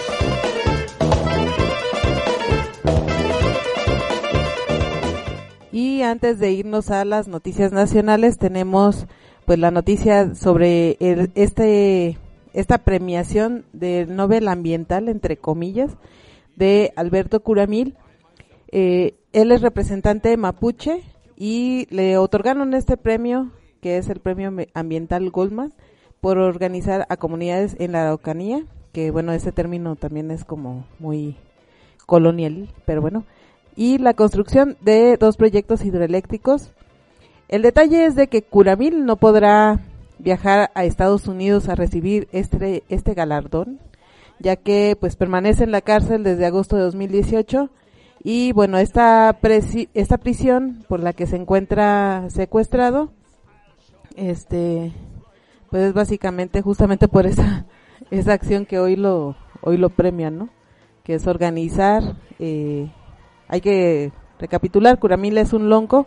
Y antes de irnos a las noticias nacionales, tenemos pues la noticia sobre el, este esta premiación del Nobel Ambiental, entre comillas, de Alberto Curamil. Eh, él es representante mapuche y le otorgaron este premio, que es el Premio Ambiental Goldman, por organizar a comunidades en la Araucanía, que bueno, ese término también es como muy colonial, pero bueno, y la construcción de dos proyectos hidroeléctricos. El detalle es de que Curamil no podrá viajar a Estados Unidos a recibir este este galardón, ya que pues permanece en la cárcel desde agosto de dos mil dieciocho y bueno, esta presi- esta prisión por la que se encuentra secuestrado, este pues es básicamente justamente por esa esa acción que hoy lo hoy lo premian, ¿no? Que es organizar, eh, hay que recapitular, Curamil es un lonco,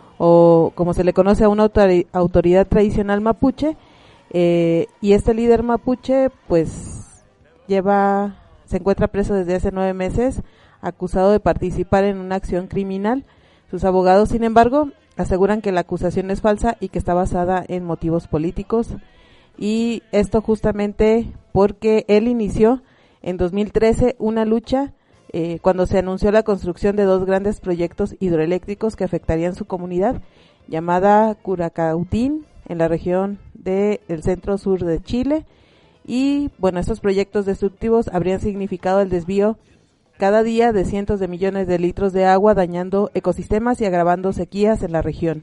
o como se le conoce a una autori- autoridad tradicional mapuche, eh, y este líder mapuche pues lleva, se encuentra preso desde hace nueve meses, acusado de participar en una acción criminal. Sus abogados, sin embargo, aseguran que la acusación es falsa y que está basada en motivos políticos, y esto justamente porque él inició en dos mil trece una lucha Eh, cuando se anunció la construcción de dos grandes proyectos hidroeléctricos que afectarían su comunidad, llamada Curacautín, en la región del centro sur de Chile. Y bueno, estos proyectos destructivos habrían significado el desvío cada día de cientos de millones de litros de agua, dañando ecosistemas y agravando sequías en la región.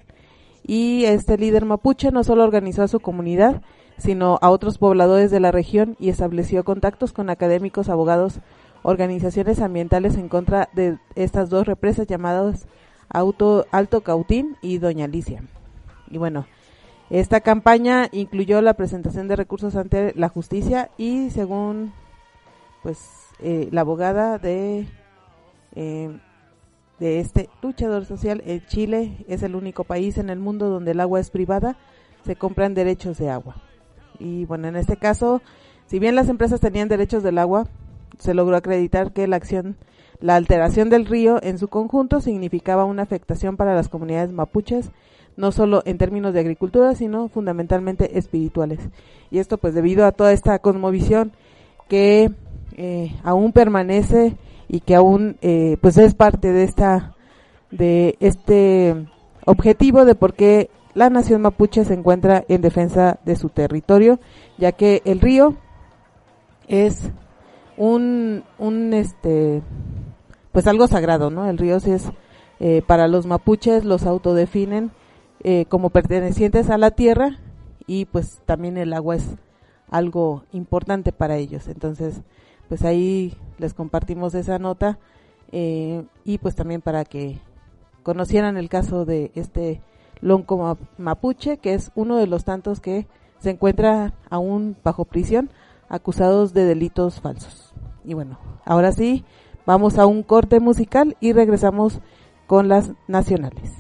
Y este líder mapuche no solo organizó a su comunidad, sino a otros pobladores de la región y estableció contactos con académicos, abogados, organizaciones ambientales en contra de estas dos represas llamadas Auto, Alto Cautín y Doña Alicia. Y bueno, esta campaña incluyó la presentación de recursos ante la justicia y según pues eh, la abogada de eh, de este luchador social, eh, Chile es el único país en el mundo donde el agua es privada, se compran derechos de agua. Y bueno, en este caso, si bien las empresas tenían derechos del agua, se logró acreditar que la acción, la alteración del río en su conjunto significaba una afectación para las comunidades mapuches, no solo en términos de agricultura, sino fundamentalmente espirituales. Y esto pues debido a toda esta cosmovisión que eh, aún permanece y que aún eh, pues es parte de esta de este objetivo de por qué la nación mapuche se encuentra en defensa de su territorio, ya que el río es un un este pues algo sagrado, ¿no? El río sí es eh, para los mapuches, los autodefinen eh, como pertenecientes a la tierra, y pues también el agua es algo importante para ellos. Entonces pues ahí les compartimos esa nota, eh, y pues también para que conocieran el caso de este lonco mapuche, que es uno de los tantos que se encuentra aún bajo prisión, acusados de delitos falsos. Y bueno, ahora sí, vamos a un corte musical y regresamos con las nacionales.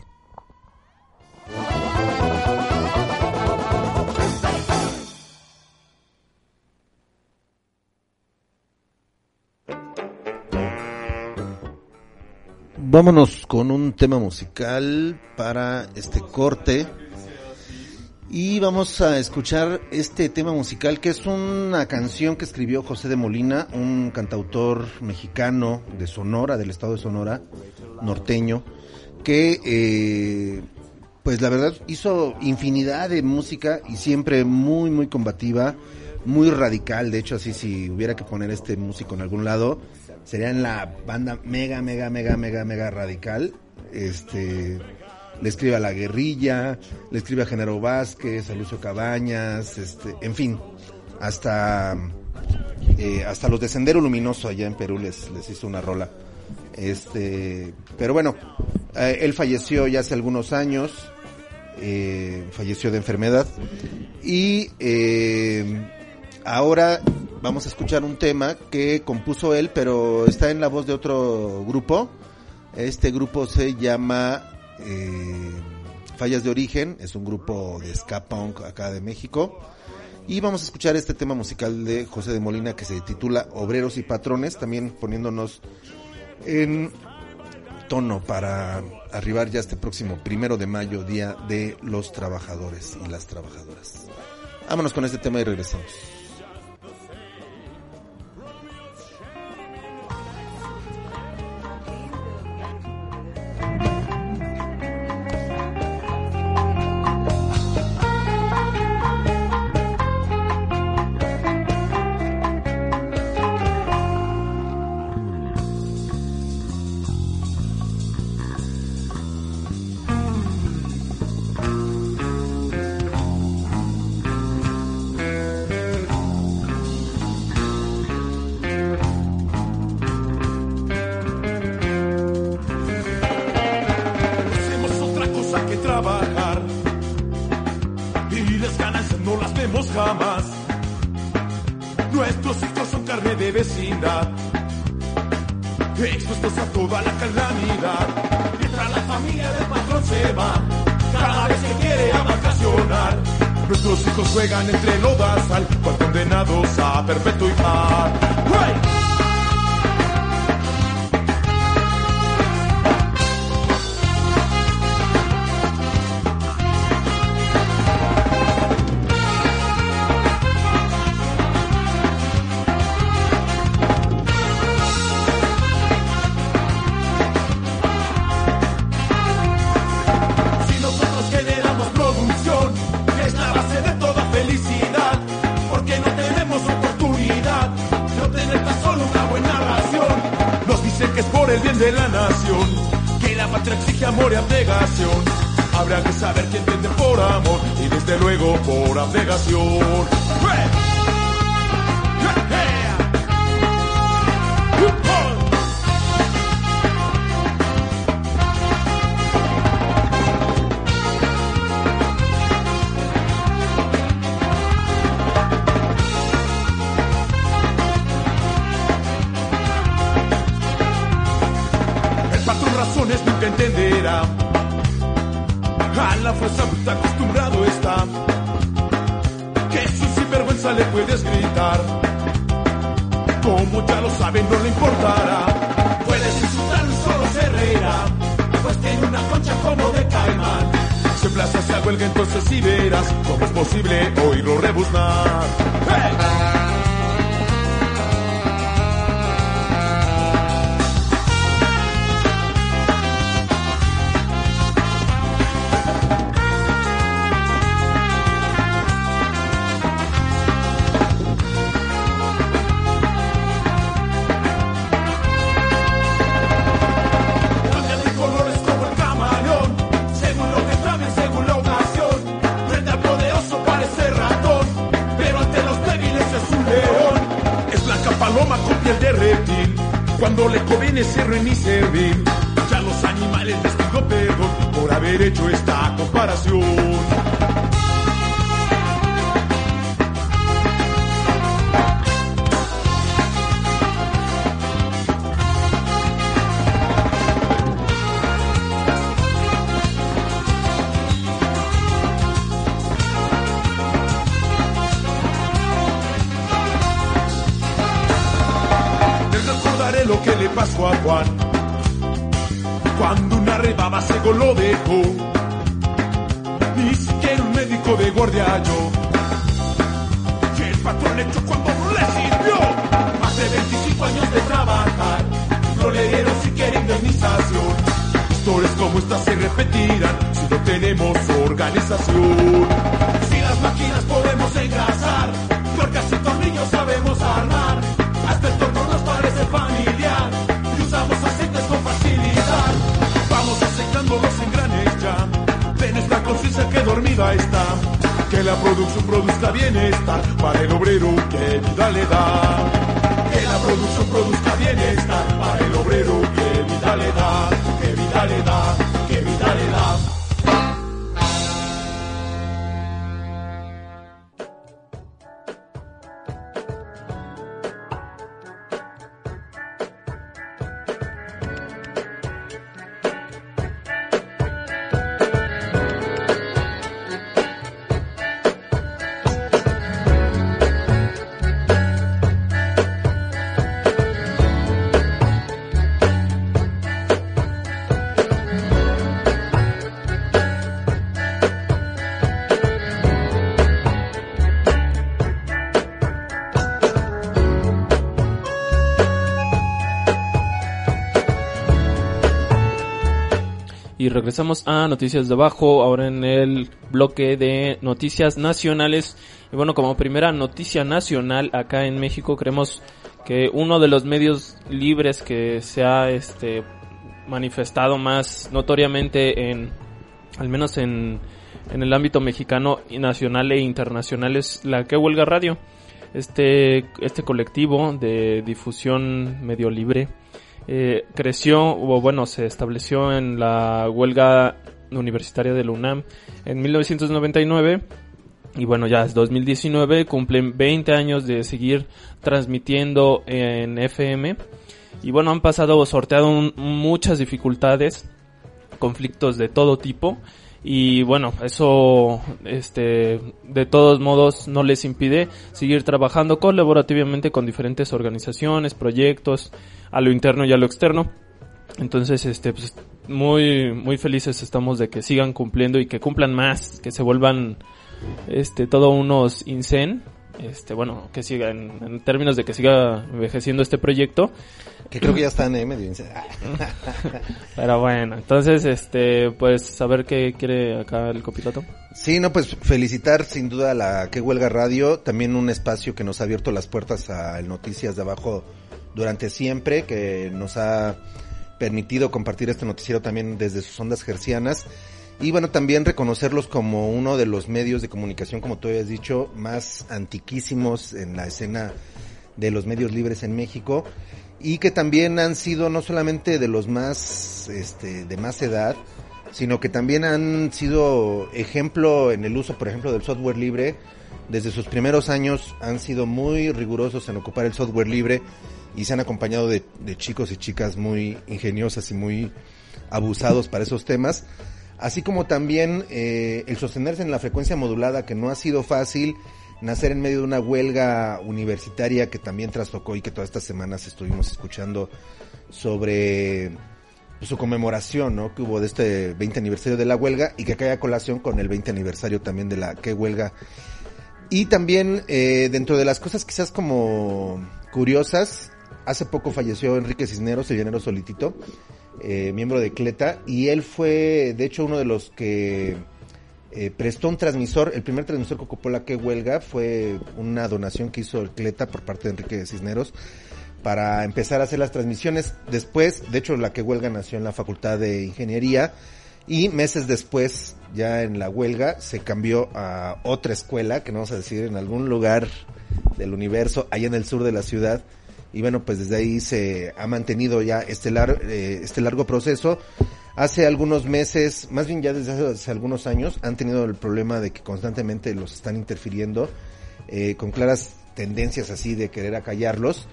Vámonos con un tema musical para este corte. Y vamos a escuchar este tema musical, que es una canción que escribió José de Molina, un cantautor mexicano de Sonora, del estado de Sonora, norteño, que eh, pues la verdad hizo infinidad de música y siempre muy muy combativa, muy radical. De hecho, así si hubiera que poner este músico en algún lado, sería en la banda mega mega mega mega mega radical. Este le escribe a La Guerrilla, le escribe a Genaro Vázquez, a Lucio Cabañas, este, en fin, hasta eh, hasta los de Sendero Luminoso allá en Perú les les hizo una rola. Este, pero bueno, eh, él falleció ya hace algunos años, eh, falleció de enfermedad, y eh, ahora vamos a escuchar un tema que compuso él, pero está en la voz de otro grupo. Este grupo se llama Eh, Fallas de Origen, es un grupo de ska punk acá de México, y vamos a escuchar este tema musical de José de Molina que se titula Obreros y Patrones, también poniéndonos en tono para arribar ya este próximo primero de mayo, Día de los Trabajadores y las Trabajadoras. Vámonos con este tema y regresamos. Jamás. Nuestros hijos son carne de vecindad, expuestos a toda la calamidad. Mientras la familia del patrón se va, cada vez que quiere a vacacionar, nuestros hijos juegan entre lodazal, con condenados a perpetuidad. ¡Hey! De la nación, que la patria exige amor y abnegación. Habrá que saber que entiende por amor y desde luego por abnegación. ¡Hey! ¡Hey! Nunca entenderá, a la fuerza bruta acostumbrado está, que su sinvergüenza le puedes gritar, como ya lo sabe no le importará. Puedes insultarlo y solo se reirá, pues tiene una concha como de caimán. Si en plaza se huelga entonces sí verás cómo es posible oírlo rebuznar. ¡Hey! Cuando le conviene ser ruin y servil, ya los animales les pido perdón por haber hecho esta comparación. Lo que le pasó a Juan cuando una rebaba ciego lo dejó, ni siquiera un médico de guardia halló, que el patrón echó cuando no le sirvió. Más de veinticinco años de trabajar no le dieron siquiera indemnización. Historias como estas se repetirán si no tenemos organización. Si las máquinas podemos engrasar, tuercas y tornillos sabemos armar, hasta el torno nos parece familiar y usamos aceites con facilidad. Vamos aceitando los engranes ya de nuestra conciencia que dormida está. Que la producción produzca bienestar para el obrero que vida le da. Que la producción produzca bienestar para el obrero que vida le da. Que vida le da, que vida le da. Y regresamos a Noticias de Abajo, ahora en el bloque de noticias nacionales. Y bueno, como primera noticia nacional acá en México, creemos que uno de los medios libres que se ha este manifestado más notoriamente en, al menos en, en el ámbito mexicano, nacional e internacional, es la Que Huelga Radio. Este, este colectivo de difusión medio libre eh, creció, o bueno, se estableció en la huelga universitaria de la UNAM en mil novecientos noventa y nueve. Y bueno, ya es dos mil diecinueve, cumplen veinte años de seguir transmitiendo en F M. Y bueno, han pasado, sorteado un, muchas dificultades, conflictos de todo tipo. Y bueno, eso, este, de todos modos no les impide seguir trabajando colaborativamente con diferentes organizaciones, proyectos, a lo interno y a lo externo. Entonces, este, pues, muy, muy felices estamos de que sigan cumpliendo y que cumplan más, que se vuelvan, este, todos unos INSEN, este, bueno, que siga, en, en términos de que siga envejeciendo este proyecto. Que creo que ya están eh, medio INSEN. Pero bueno, entonces, este, pues, saber qué quiere acá el copiloto. Sí, no, pues, felicitar sin duda a la Que Huelga Radio, también un espacio que nos ha abierto las puertas a Noticias de Abajo durante siempre, que nos ha permitido compartir este noticiero también desde sus ondas hercianas. Y bueno, también reconocerlos como uno de los medios de comunicación, como tú habías dicho, más antiquísimos en la escena de los medios libres en México, y que también han sido no solamente de los más, este, de más edad, sino que también han sido ejemplo en el uso, por ejemplo, del software libre. Desde sus primeros años han sido muy rigurosos en ocupar el software libre y se han acompañado de, de chicos y chicas muy ingeniosas y muy abusados para esos temas. Así como también eh, el sostenerse en la frecuencia modulada, que no ha sido fácil, nacer en medio de una huelga universitaria que también trastocó y que todas estas semanas estuvimos escuchando sobre pues, su conmemoración, ¿no?, que hubo de este veinte aniversario de la huelga, y que cae a colación con el veinte aniversario también de la Que Huelga. Y también eh, dentro de las cosas quizás como curiosas, hace poco falleció Enrique Cisneros, el llanero solitito, eh, miembro de Cleta, y él fue de hecho uno de los que eh, prestó un transmisor. El primer transmisor que ocupó la Que Huelga fue una donación que hizo el Cleta por parte de Enrique Cisneros para empezar a hacer las transmisiones. Después, de hecho, la Que Huelga nació en la Facultad de Ingeniería, y meses después, ya en la huelga, se cambió a otra escuela, que no vamos a decir, en algún lugar del universo, allá en el sur de la ciudad. Y bueno, pues desde ahí se ha mantenido ya este, lar- eh, este largo proceso. Hace algunos meses, más bien ya desde hace, hace algunos años, han tenido el problema de que constantemente los están interfiriendo, eh, con claras tendencias así de querer acallarlos.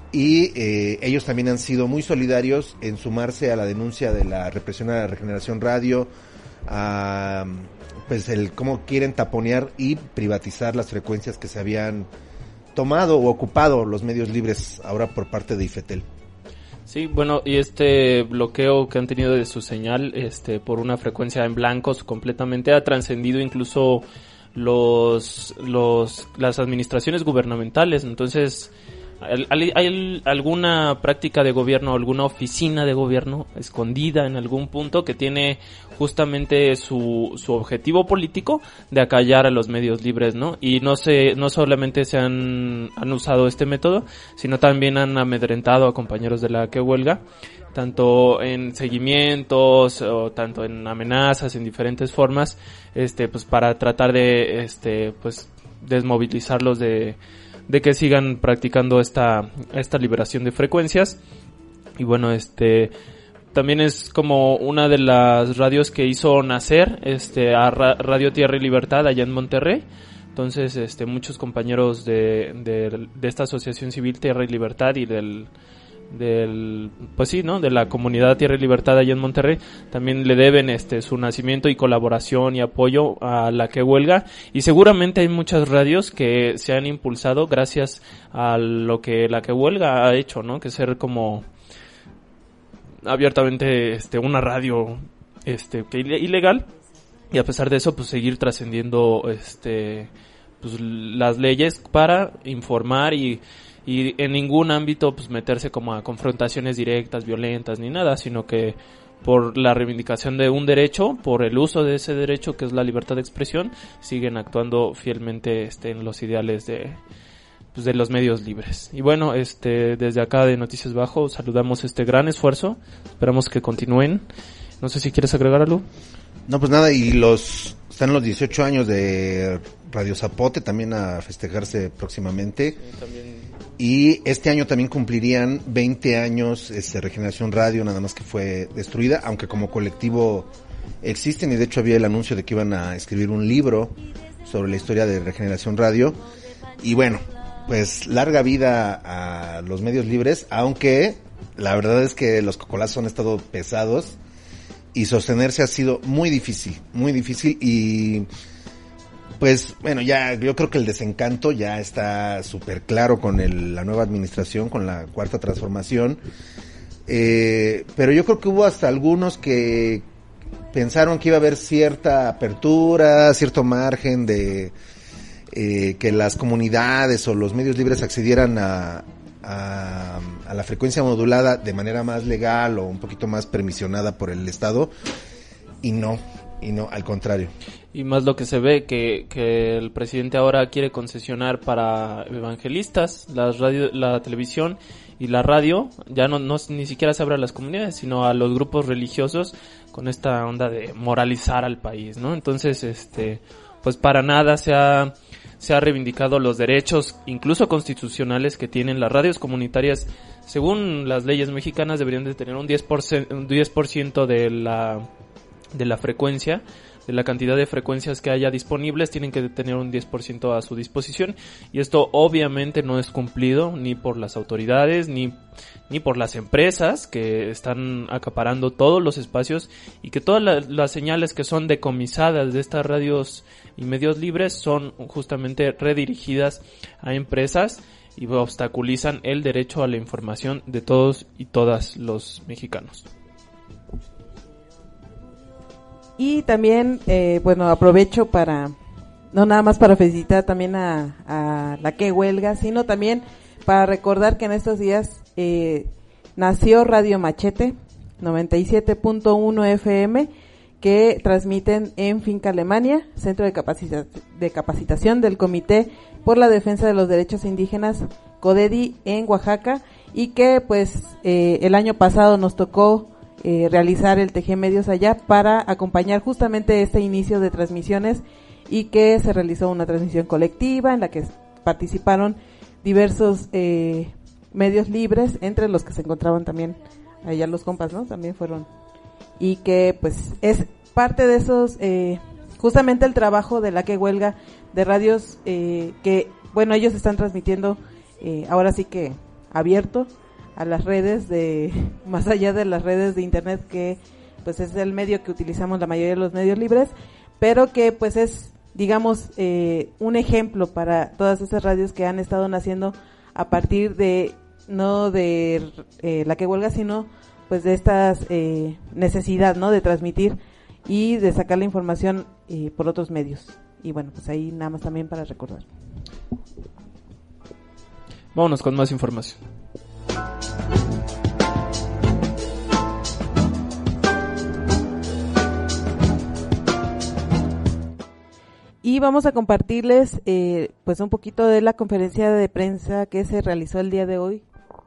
Y eh, ellos también han sido muy solidarios en sumarse a la denuncia de la represión a la Regeneración Radio, a pues el cómo quieren taponear y privatizar las frecuencias que se habían tomado o ocupado los medios libres ahora por parte de IFETEL. Sí, bueno, y este bloqueo que han tenido de su señal, este, por una frecuencia en blancos completamente, ha trascendido incluso los, los, las administraciones gubernamentales. Entonces, ¿hay, hay alguna práctica de gobierno, alguna oficina de gobierno escondida en algún punto que tiene justamente su, su objetivo político de acallar a los medios libres, ¿no? Y no se, no solamente se han, han usado este método, sino también han amedrentado a compañeros de la Que Huelga, tanto en seguimientos o tanto en amenazas, en diferentes formas, este, pues para tratar de, este, pues desmovilizarlos de, de que sigan practicando esta, esta liberación de frecuencias. Y bueno, este, también es como una de las radios que hizo nacer este a Ra- Radio Tierra y Libertad allá en Monterrey. Entonces, este muchos compañeros de, de de esta asociación civil Tierra y Libertad y del del pues sí, ¿no?, de la comunidad Tierra y Libertad allá en Monterrey también le deben este su nacimiento y colaboración y apoyo a la Que Huelga, y seguramente hay muchas radios que se han impulsado gracias a lo que la Que Huelga ha hecho, ¿no?, que ser como abiertamente este una radio este que ilegal, y a pesar de eso pues seguir trascendiendo este pues las leyes para informar y y en ningún ámbito pues meterse como a confrontaciones directas, violentas ni nada, sino que por la reivindicación de un derecho, por el uso de ese derecho que es la libertad de expresión, siguen actuando fielmente este, en los ideales de, pues, de los medios libres. Y bueno, este desde acá de Noticias Bajo saludamos este gran esfuerzo, esperamos que continúen. No sé si quieres agregar algo. No, pues nada, y los están los dieciocho años de Radio Zapote también a festejarse próximamente. Sí, también. Y este año también cumplirían veinte años este, Regeneración Radio, nada más que fue destruida, aunque como colectivo existen, y de hecho había el anuncio de que iban a escribir un libro sobre la historia de Regeneración Radio. Y bueno, pues larga vida a los medios libres, aunque la verdad es que los cocolazos han estado pesados y sostenerse ha sido muy difícil, muy difícil. Y pues bueno, ya yo creo que el desencanto ya está súper claro con el, la nueva administración, con la Cuarta Transformación, eh, pero yo creo que hubo hasta algunos que pensaron que iba a haber cierta apertura, cierto margen de eh, que las comunidades o los medios libres accedieran a, a, a la frecuencia modulada de manera más legal o un poquito más permisionada por el Estado, y no, y no, al contrario. Y más lo que se ve que, que el presidente ahora quiere concesionar para evangelistas la radio, la televisión y la radio, ya no, no ni siquiera se abre a las comunidades, sino a los grupos religiosos, con esta onda de moralizar al país, ¿no? Entonces, este, pues para nada se ha, se ha reivindicado los derechos, incluso constitucionales, que tienen las radios comunitarias. Según las leyes mexicanas deberían de tener un diez por ciento, un diez por ciento de la, de la frecuencia, de la cantidad de frecuencias que haya disponibles, tienen que tener un diez por ciento a su disposición, y esto obviamente no es cumplido ni por las autoridades ni ni por las empresas que están acaparando todos los espacios, y que todas la, las señales que son decomisadas de estas radios y medios libres son justamente redirigidas a empresas y obstaculizan el derecho a la información de todos y todas los mexicanos. Y también, eh, bueno, aprovecho para, no nada más para felicitar también a, a la que huelga, sino también para recordar que en estos días eh, nació Radio Machete noventa y siete punto uno F M, que transmiten en Finca Alemania, Centro de, capacita- de Capacitación del Comité por la Defensa de los Derechos Indígenas, CODEDI, en Oaxaca, y que pues eh, el año pasado nos tocó Eh, realizar el T G Medios allá para acompañar justamente este inicio de transmisiones, y que se realizó una transmisión colectiva en la que participaron diversos eh, medios libres, entre los que se encontraban también allá los compas, ¿no? También fueron, y que pues es parte de esos, eh, justamente el trabajo de la que huelga de radios, eh, que bueno, ellos están transmitiendo eh, ahora sí que abierto a las redes de, más allá de las redes de internet, que pues es el medio que utilizamos la mayoría de los medios libres, pero que pues es, digamos, eh, un ejemplo para todas esas radios que han estado naciendo a partir de, no de eh, la que huelga, sino pues de esta eh, necesidad, ¿no?, de transmitir y de sacar la información eh, por otros medios. Y bueno, pues ahí nada más también para recordar. Vámonos con más información. Y vamos a compartirles eh, pues un poquito de la conferencia de prensa que se realizó el día de hoy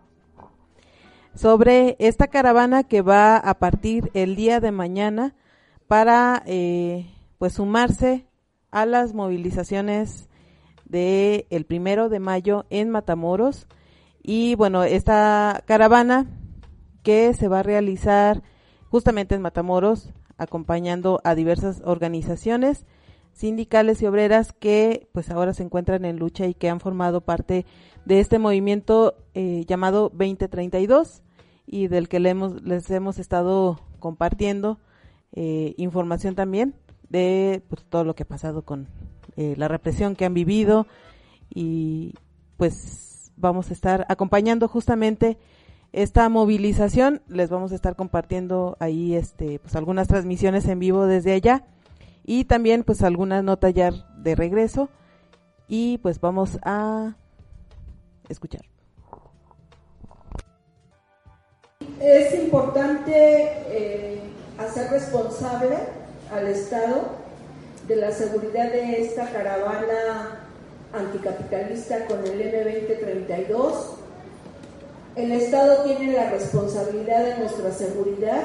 sobre esta caravana que va a partir el día de mañana para eh, pues sumarse a las movilizaciones de el primero de mayo en Matamoros. Y bueno, esta caravana que se va a realizar justamente en Matamoros, acompañando a diversas organizaciones sindicales y obreras que pues ahora se encuentran en lucha y que han formado parte de este movimiento eh, llamado veinte treinta y dos, y del que le hemos, les hemos estado compartiendo eh, información también de pues, todo lo que ha pasado con eh, la represión que han vivido, y pues vamos a estar acompañando justamente esta movilización. Les vamos a estar compartiendo ahí este pues algunas transmisiones en vivo desde allá, y también pues algunas notas ya de regreso, y pues vamos a escuchar. es importante eh, hacer responsable al Estado de la seguridad de esta caravana anticapitalista con el eme veinte treinta y dos. El Estado tiene la responsabilidad de nuestra seguridad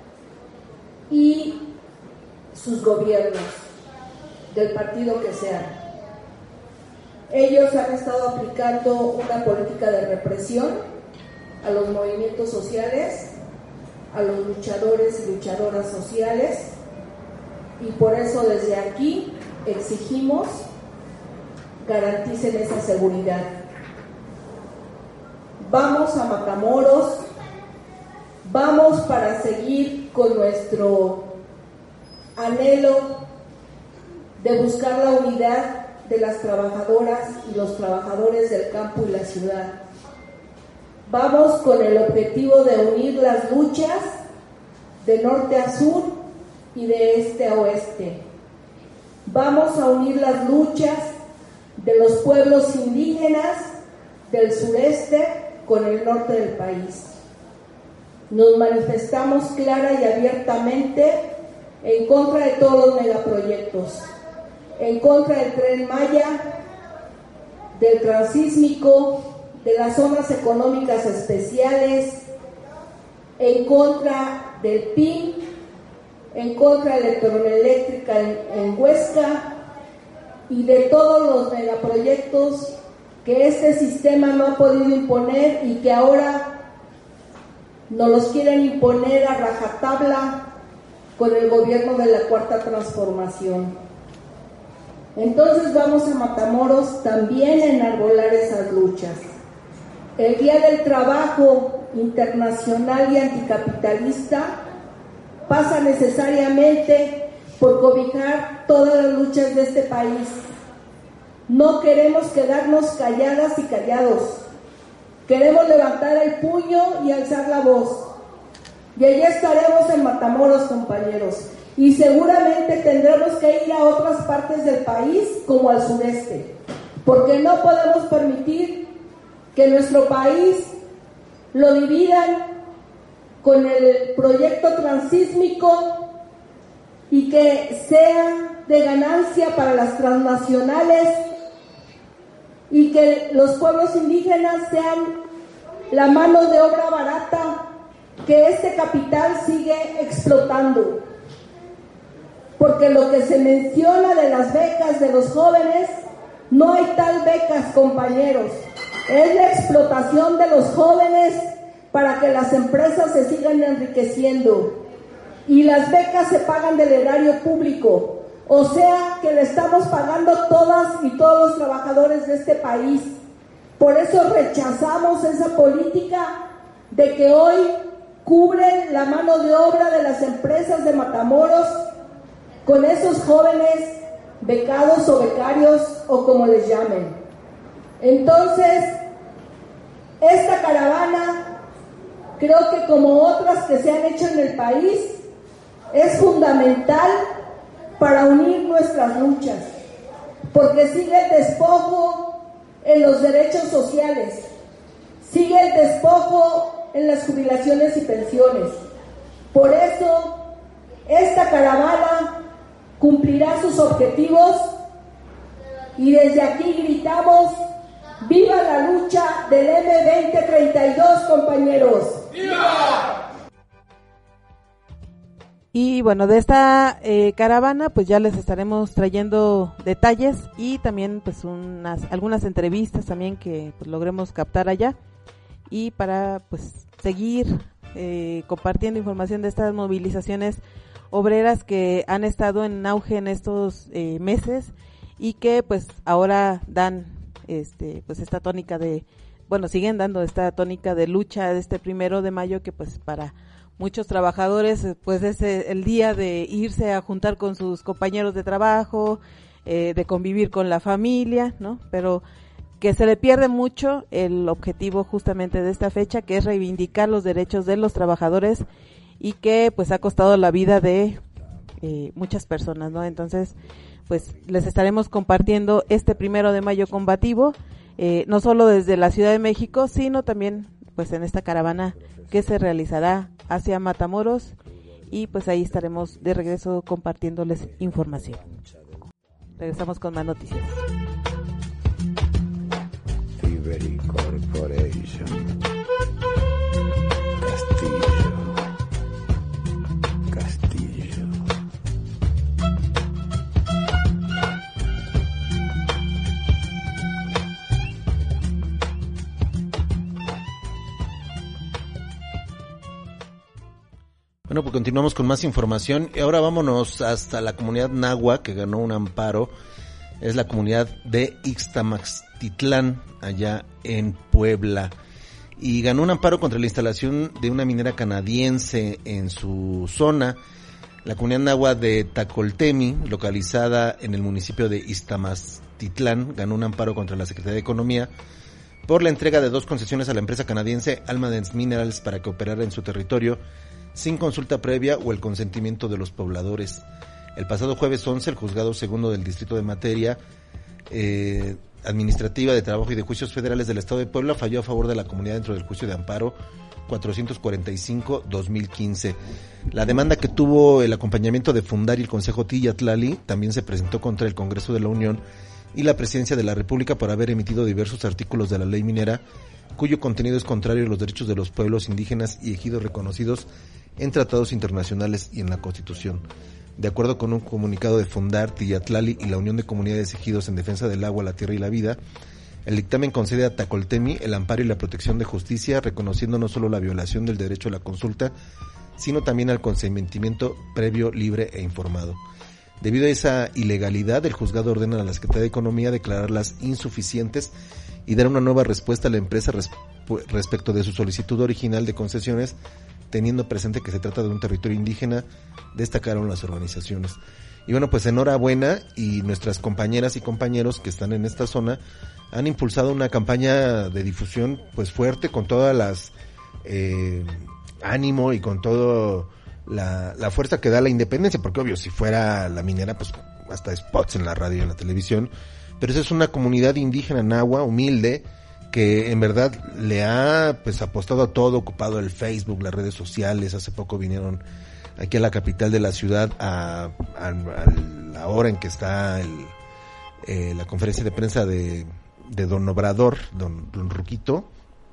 y sus gobiernos, del partido que sean. Ellos han estado aplicando una política de represión a los movimientos sociales, a los luchadores y luchadoras sociales, y por eso desde aquí exigimos garanticen esa seguridad. Vamos a Matamoros, vamos para seguir con nuestro anhelo de buscar la unidad de las trabajadoras y los trabajadores del campo y la ciudad. Vamos con el objetivo de unir las luchas de norte a sur y de este a oeste. Vamos a unir las luchas de los pueblos indígenas del sureste con el norte del país. Nos manifestamos clara y abiertamente en contra de todos los megaproyectos, en contra del Tren Maya, del transísmico, de las zonas económicas especiales, en contra del P I M, en contra de la electroeléctrica en, en Huesca y de todos los megaproyectos que este sistema no ha podido imponer y que ahora nos los quieren imponer a rajatabla con el gobierno de la Cuarta Transformación. Entonces vamos a Matamoros también a enarbolar esas luchas. El Día del Trabajo Internacional y Anticapitalista pasa necesariamente por cobijar todas las luchas de este país. No queremos quedarnos calladas y callados. Queremos levantar el puño y alzar la voz. Y allí estaremos en Matamoros, compañeros. Y seguramente tendremos que ir a otras partes del país, como al sureste, porque no podemos permitir que nuestro país lo dividan con el proyecto transísmico y que sea de ganancia para las transnacionales y que los pueblos indígenas sean la mano de obra barata que este capital sigue explotando. Porque lo que se menciona de las becas de los jóvenes, no hay tal becas, compañeros. Es la explotación de los jóvenes para que las empresas se sigan enriqueciendo. Y las becas se pagan del erario público. O sea que le estamos pagando todas y todos los trabajadores de este país. Por eso rechazamos esa política de que hoy cubren la mano de obra de las empresas de Matamoros con esos jóvenes becados o becarios o como les llamen. Entonces, esta caravana, creo que como otras que se han hecho en el país, es fundamental para unir nuestras luchas, porque sigue el despojo en los derechos sociales, sigue el despojo en las jubilaciones y pensiones. Por eso, esta caravana cumplirá sus objetivos y desde aquí gritamos: ¡viva la lucha del eme veinte treinta y dos, compañeros! ¡Viva! Y bueno, de esta eh, caravana pues ya les estaremos trayendo detalles y también pues unas algunas entrevistas también que pues, logremos captar allá, y para pues seguir eh, compartiendo información de estas movilizaciones obreras que han estado en auge en estos eh, meses y que pues ahora dan este pues esta tónica de, bueno, siguen dando esta tónica de lucha de este primero de mayo, que pues para muchos trabajadores pues es el día de irse a juntar con sus compañeros de trabajo, eh, de convivir con la familia, ¿no? Pero que se le pierde mucho el objetivo justamente de esta fecha, que es reivindicar los derechos de los trabajadores y que pues ha costado la vida de eh, muchas personas, ¿no? Entonces, pues les estaremos compartiendo este primero de mayo combativo, eh, no solo desde la Ciudad de México, sino también pues en esta caravana que se realizará hacia Matamoros, y pues ahí estaremos de regreso compartiéndoles información. Regresamos con más noticias. Thievery Corporation. Castillo. Castillo. Bueno, pues continuamos con más información y ahora vámonos hasta la comunidad nahua que ganó un amparo. Es la comunidad de Ixtamaxtitlán, allá en Puebla, y ganó un amparo contra la instalación de una minera canadiense en su zona. La comunidad nahua de Tacoltemi, localizada en el municipio de Ixtamaxtitlán, ganó un amparo contra la Secretaría de Economía por la entrega de dos concesiones a la empresa canadiense Almadens Minerals para que operara en su territorio sin consulta previa o el consentimiento de los pobladores. El pasado jueves once, el juzgado segundo del Distrito de Materia eh, Administrativa de Trabajo y de Juicios Federales del Estado de Puebla falló a favor de la comunidad dentro del juicio de amparo cuatrocientos cuarenta y cinco guion dos mil quince. La demanda que tuvo el acompañamiento de Fundar y el Consejo Tillatlali también se presentó contra el Congreso de la Unión y la Presidencia de la República por haber emitido diversos artículos de la ley minera cuyo contenido es contrario a los derechos de los pueblos indígenas y ejidos reconocidos en tratados internacionales y en la Constitución. De acuerdo con un comunicado de Fundar, Tillatlali y la Unión de Comunidades Ejidos en Defensa del Agua, la Tierra y la Vida, el dictamen concede a Tacoltemi el amparo y la protección de justicia, reconociendo no solo la violación del derecho a la consulta, sino también al consentimiento previo, libre e informado. Debido a esa ilegalidad, el juzgado ordena a la Secretaría de Economía declararlas insuficientes y dar una nueva respuesta a la empresa res- respecto de su solicitud original de concesiones, teniendo presente que se trata de un territorio indígena, destacaron las organizaciones. Y bueno, pues enhorabuena, y nuestras compañeras y compañeros que están en esta zona han impulsado una campaña de difusión pues fuerte, con todas las eh, ánimo y con todo la, la fuerza que da la independencia, porque obvio, si fuera la minera, pues hasta spots en la radio y en la televisión, pero esa es una comunidad indígena nahua, humilde, que en verdad le ha pues apostado a todo, ocupado el Facebook, las redes sociales. Hace poco vinieron aquí a la capital de la ciudad a, a, a la hora en que está el, eh, la conferencia de prensa de, de don Obrador, don, don Ruquito,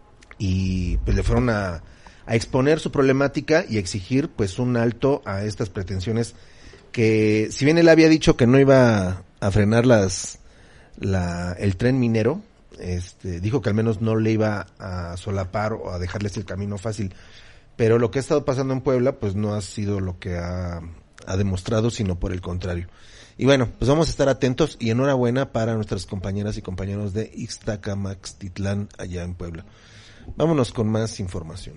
y pues le fueron a, a exponer su problemática y exigir pues un alto a estas pretensiones que, si bien él había dicho que no iba a frenar las la el tren minero, Este, dijo que al menos no le iba a solapar o a dejarles el camino fácil, pero lo que ha estado pasando en Puebla pues no ha sido lo que ha, ha demostrado, sino por el contrario. Y bueno, pues vamos a estar atentos, y enhorabuena para nuestras compañeras y compañeros de Ixtacamaxtitlán allá en Puebla. Vámonos con más información.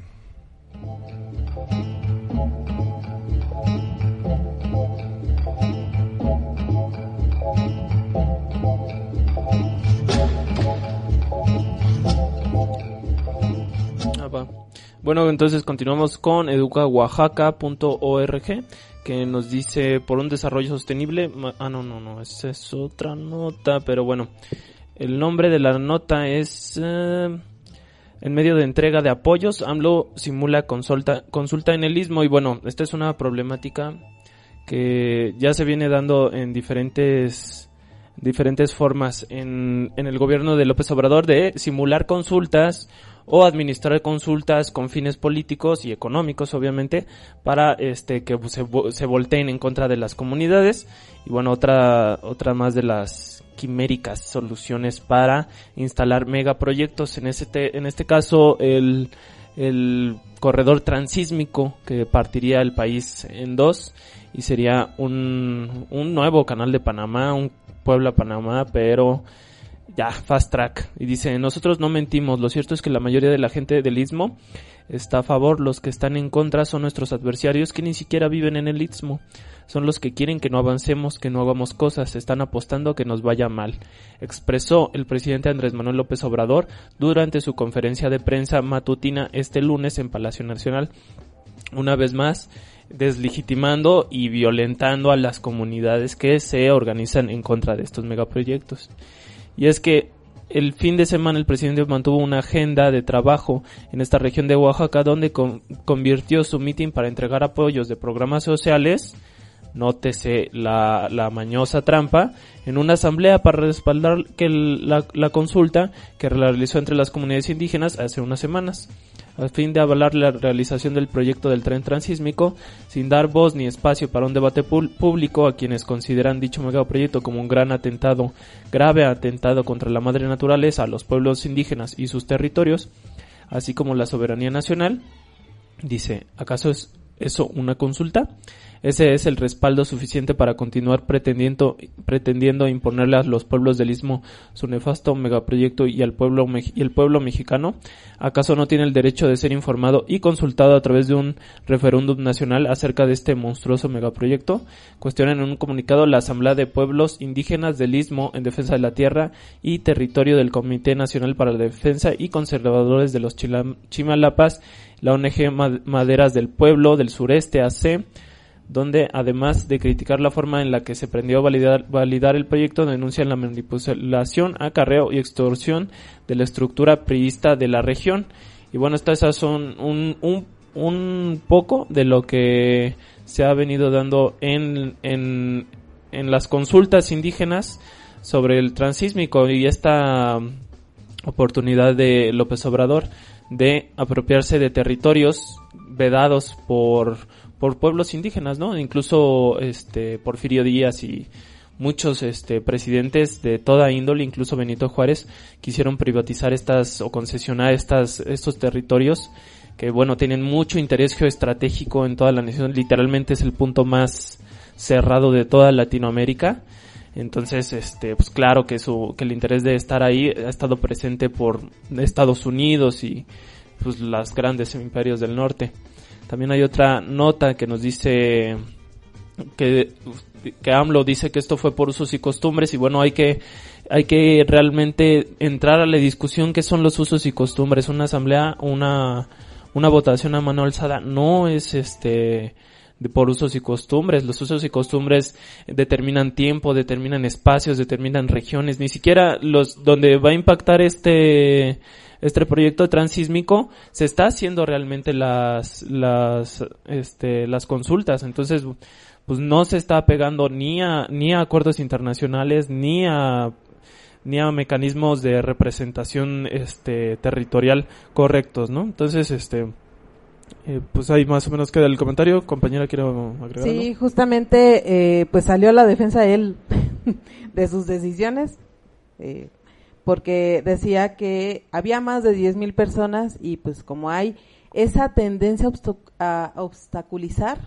Bueno, entonces continuamos con educa oaxaca punto org, que nos dice: por un desarrollo sostenible. Ah, no, no, no, esa es otra nota, pero bueno, el nombre de la nota es eh, en medio de entrega de apoyos, AMLO simula consulta, consulta en el Istmo. Y bueno, esta es una problemática que ya se viene dando en diferentes diferentes formas en, en el gobierno de López Obrador, de simular consultas o administrar consultas con fines políticos y económicos, obviamente, para este que se, se volteen en contra de las comunidades. Y bueno, otra otra más de las quiméricas soluciones para instalar megaproyectos, en este en este caso el el corredor transísmico que partiría el país en dos y sería un un nuevo canal de Panamá, un Puebla-Panamá, pero ya, fast track. Y dice: nosotros no mentimos, lo cierto es que la mayoría de la gente del Istmo está a favor, los que están en contra son nuestros adversarios que ni siquiera viven en el Istmo, son los que quieren que no avancemos, que no hagamos cosas, están apostando a que nos vaya mal, expresó el presidente Andrés Manuel López Obrador durante su conferencia de prensa matutina este lunes en Palacio Nacional, una vez más deslegitimando y violentando a las comunidades que se organizan en contra de estos megaproyectos. Y es que el fin de semana el presidente mantuvo una agenda de trabajo en esta región de Oaxaca, donde con, convirtió su mitin para entregar apoyos de programas sociales, nótese la, la mañosa trampa, en una asamblea para respaldar que el, la, la consulta que realizó entre las comunidades indígenas hace unas semanas, a fin de avalar la realización del proyecto del tren transísmico, sin dar voz ni espacio para un debate público a quienes consideran dicho megaproyecto como un gran atentado, grave atentado contra la madre naturaleza, a los pueblos indígenas y sus territorios, así como la soberanía nacional. Dice, ¿acaso es eso una consulta? Ese es el respaldo suficiente para continuar pretendiendo, pretendiendo imponerle a los pueblos del Istmo su nefasto megaproyecto y al pueblo y el pueblo mexicano. ¿Acaso no tiene el derecho de ser informado y consultado a través de un referéndum nacional acerca de este monstruoso megaproyecto? Cuestionan en un comunicado la Asamblea de Pueblos Indígenas del Istmo en Defensa de la Tierra y Territorio del Comité Nacional para la Defensa y Conservadores de los Chila- Chimalapas, la O N G Maderas del Pueblo del Sureste A C, donde además de criticar la forma en la que se pretendió validar, validar el proyecto, denuncian la manipulación, acarreo y extorsión de la estructura priista de la región. Y bueno, estas son un, un, un poco de lo que se ha venido dando en, en, en las consultas indígenas sobre el transísmico y esta oportunidad de López Obrador de apropiarse de territorios vedados por por pueblos indígenas, ¿no? Incluso este Porfirio Díaz y muchos este presidentes de toda índole, incluso Benito Juárez, quisieron privatizar estas o concesionar estas estos territorios que, bueno, tienen mucho interés geoestratégico en toda la nación. Literalmente es el punto más cerrado de toda Latinoamérica. Entonces, este, pues claro que su que el interés de estar ahí ha estado presente por Estados Unidos y pues los grandes imperios del norte. También hay otra nota que nos dice que, que AMLO dice que esto fue por usos y costumbres, y bueno, hay que hay que realmente entrar a la discusión qué son los usos y costumbres. Una asamblea, una una votación a mano alzada no es este de por usos y costumbres. Los usos y costumbres determinan tiempo, determinan espacios, determinan regiones. Ni siquiera los donde va a impactar este Este proyecto transísmico se está haciendo realmente las las este las consultas. Entonces, pues no se está pegando ni a ni a acuerdos internacionales ni a ni a mecanismos de representación este territorial correctos, ¿no? Entonces, este eh, pues ahí más o menos queda el comentario. Compañera, quiero agregar algo. Sí, justamente eh, pues salió a la defensa él de sus decisiones. Eh, porque decía que había más de diez mil personas y pues como hay esa tendencia a obstaculizar,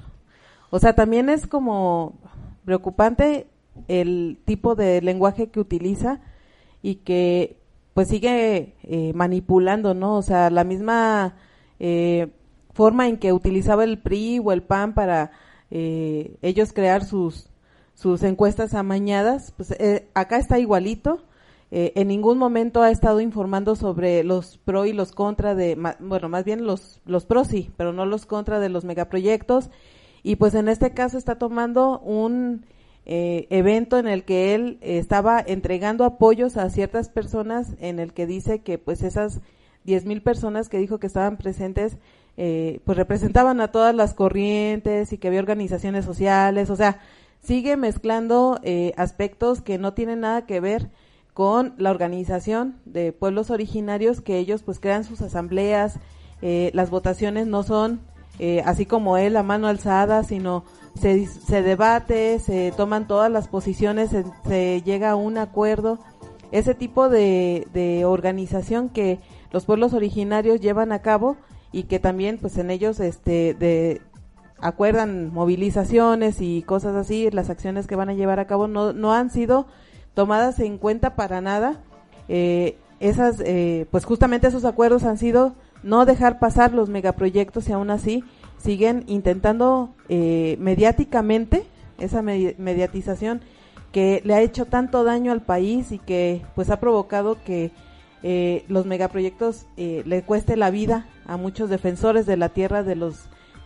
o sea, también es como preocupante el tipo de lenguaje que utiliza y que pues sigue eh, manipulando, ¿no? O sea, la misma eh, forma en que utilizaba el P R I o el P A N para eh, ellos crear sus sus encuestas amañadas, pues eh, acá está igualito. Eh, en ningún momento ha estado informando sobre los pro y los contra de, ma, bueno, más bien los los pro sí, pero no los contra de los megaproyectos. Y pues en este caso está tomando un eh, evento en el que él eh, estaba entregando apoyos a ciertas personas, en el que dice que pues esas diez mil personas que dijo que estaban presentes, eh, pues representaban a todas las corrientes y que había organizaciones sociales. O sea, sigue mezclando eh, aspectos que no tienen nada que ver con la organización de pueblos originarios, que ellos pues crean sus asambleas. Eh, las votaciones no son eh, así como él a mano alzada, sino se, se debate, se toman todas las posiciones, se, se llega a un acuerdo. Ese tipo de, de organización que los pueblos originarios llevan a cabo y que también pues en ellos este de acuerdan movilizaciones y cosas así, las acciones que van a llevar a cabo no no han sido tomadas en cuenta para nada. Eh, esas, eh, pues justamente esos acuerdos han sido no dejar pasar los megaproyectos y aún así siguen intentando eh, mediáticamente, esa med- mediatización que le ha hecho tanto daño al país y que pues ha provocado que eh, los megaproyectos eh, le cueste la vida a muchos defensores de la tierra, de los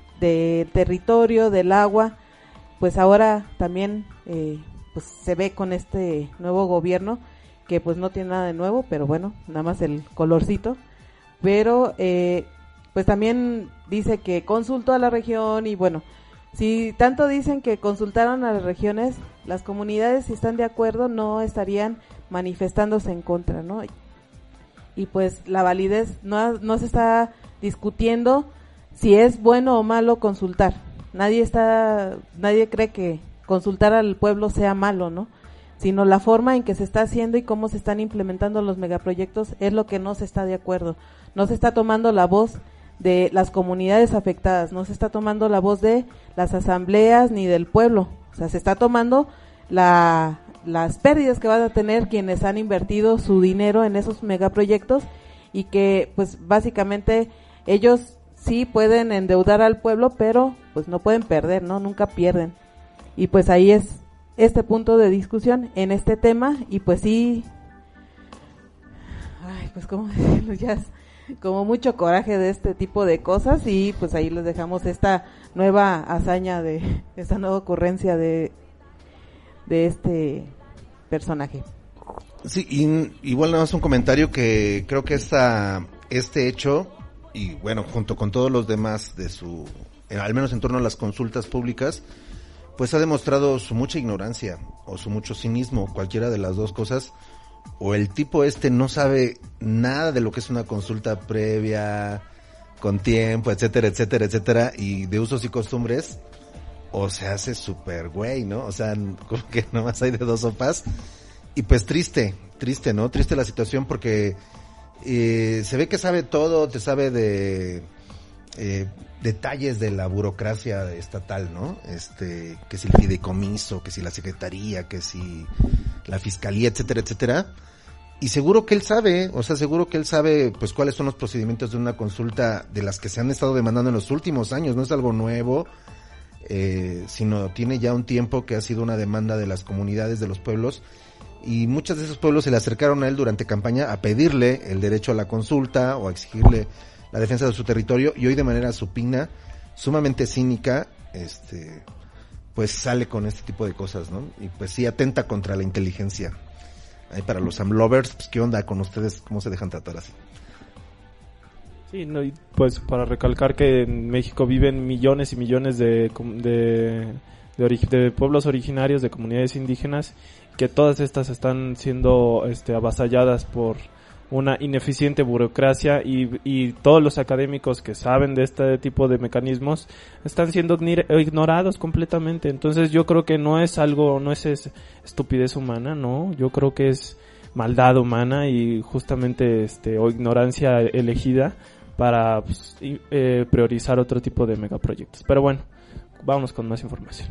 del territorio, del agua. Pues ahora también eh, pues se ve con este nuevo gobierno que pues no tiene nada de nuevo, pero bueno, nada más el colorcito. Pero eh, pues también dice que consultó a la región y bueno, si tanto dicen que consultaron a las regiones, las comunidades, si están de acuerdo, no estarían manifestándose en contra, ¿no? Y pues la validez, no, no se está discutiendo si es bueno o malo consultar. Nadie está, nadie cree que consultar al pueblo sea malo, ¿no? Sino la forma en que se está haciendo y cómo se están implementando los megaproyectos es lo que no se está de acuerdo. No se está tomando la voz de las comunidades afectadas, no se está tomando la voz de las asambleas ni del pueblo, o sea, se está tomando la, las pérdidas que van a tener quienes han invertido su dinero en esos megaproyectos y que pues básicamente ellos sí pueden endeudar al pueblo, pero pues no pueden perder, ¿no? Nunca pierden. Y pues ahí es este punto de discusión en este tema y pues sí, ay, pues como decirlo, ya es como mucho coraje de este tipo de cosas y pues ahí les dejamos esta nueva hazaña de esta nueva ocurrencia de de este personaje. Sí, y, igual nada más un comentario que creo que esta este hecho y bueno, junto con todos los demás de su, eh, al menos en torno a las consultas públicas, pues ha demostrado su mucha ignorancia o su mucho cinismo, cualquiera de las dos cosas. O el tipo este no sabe nada de lo que es una consulta previa, con tiempo, etcétera, etcétera, etcétera, y de usos y costumbres, o se hace súper güey, ¿no? O sea, como que nomás hay de dos sopas. Y pues triste, triste, ¿no? Triste la situación porque eh, se ve que sabe todo, te sabe de eh, detalles de la burocracia estatal, ¿no? Este, que si el fideicomiso, que si la secretaría, que si la fiscalía, etcétera, etcétera. Y seguro que él sabe, o sea, seguro que él sabe, pues, cuáles son los procedimientos de una consulta de las que se han estado demandando en los últimos años. No es algo nuevo, eh, sino tiene ya un tiempo que ha sido una demanda de las comunidades, de los pueblos. Y muchos de esos pueblos se le acercaron a él durante campaña a pedirle el derecho a la consulta o a exigirle la defensa de su territorio. Y hoy de manera supina, sumamente cínica, este... pues sale con este tipo de cosas, ¿no? Y pues sí atenta contra la inteligencia. Ahí para los amlovers, pues qué onda con ustedes, cómo se dejan tratar así. Sí, no, y pues para recalcar que en México viven millones y millones de de, de, ori- de pueblos originarios, de comunidades indígenas, que todas estas están siendo este, avasalladas por una ineficiente burocracia y, y todos los académicos que saben de este tipo de mecanismos están siendo ignorados completamente. Entonces yo creo que no es algo, no es, es estupidez humana, no, yo creo que es maldad humana y justamente este o ignorancia elegida para pues, eh, priorizar otro tipo de megaproyectos. Pero bueno, vamos con más información.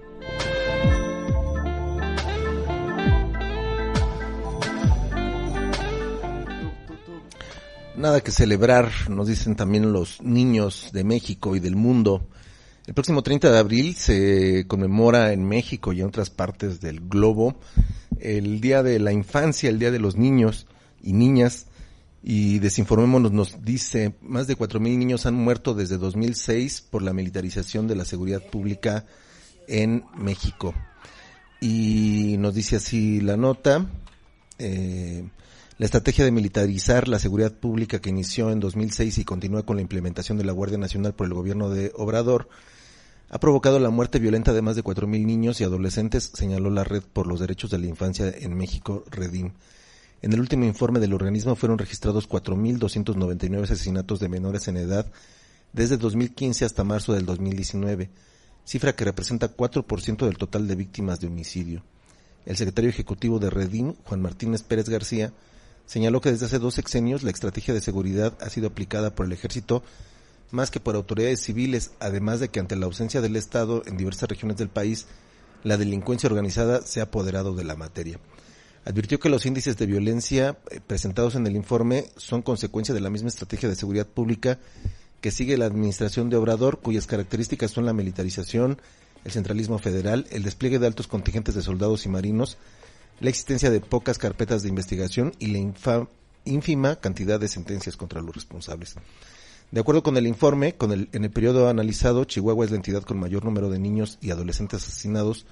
Nada que celebrar, nos dicen también los niños de México y del mundo. El próximo treinta de abril se conmemora en México y en otras partes del globo el Día de la Infancia, el Día de los Niños y Niñas. Y Desinformémonos nos dice, más de cuatro mil niños han muerto desde dos mil seis por la militarización de la seguridad pública en México. Y nos dice así la nota, eh... la estrategia de militarizar la seguridad pública que inició en dos mil seis y continúa con la implementación de la Guardia Nacional por el gobierno de Obrador ha provocado la muerte violenta de más de cuatro mil niños y adolescentes, señaló la Red por los Derechos de la Infancia en México, Redim. En el último informe del organismo fueron registrados cuatro mil doscientos noventa y nueve asesinatos de menores en edad desde dos mil quince hasta marzo del dos mil diecinueve, cifra que representa cuatro por ciento del total de víctimas de homicidio. El secretario ejecutivo de Redim, Juan Martínez Pérez García, señaló que desde hace dos sexenios la estrategia de seguridad ha sido aplicada por el ejército más que por autoridades civiles, además de que ante la ausencia del Estado en diversas regiones del país, la delincuencia organizada se ha apoderado de la materia. Advirtió que los índices de violencia eh, presentados en el informe son consecuencia de la misma estrategia de seguridad pública que sigue la administración de Obrador, cuyas características son la militarización, el centralismo federal, el despliegue de altos contingentes de soldados y marinos, la existencia de pocas carpetas de investigación y la infa, ínfima cantidad de sentencias contra los responsables. De acuerdo con el informe, con el, en el periodo analizado, Chihuahua es la entidad con mayor número de niños y adolescentes asesinados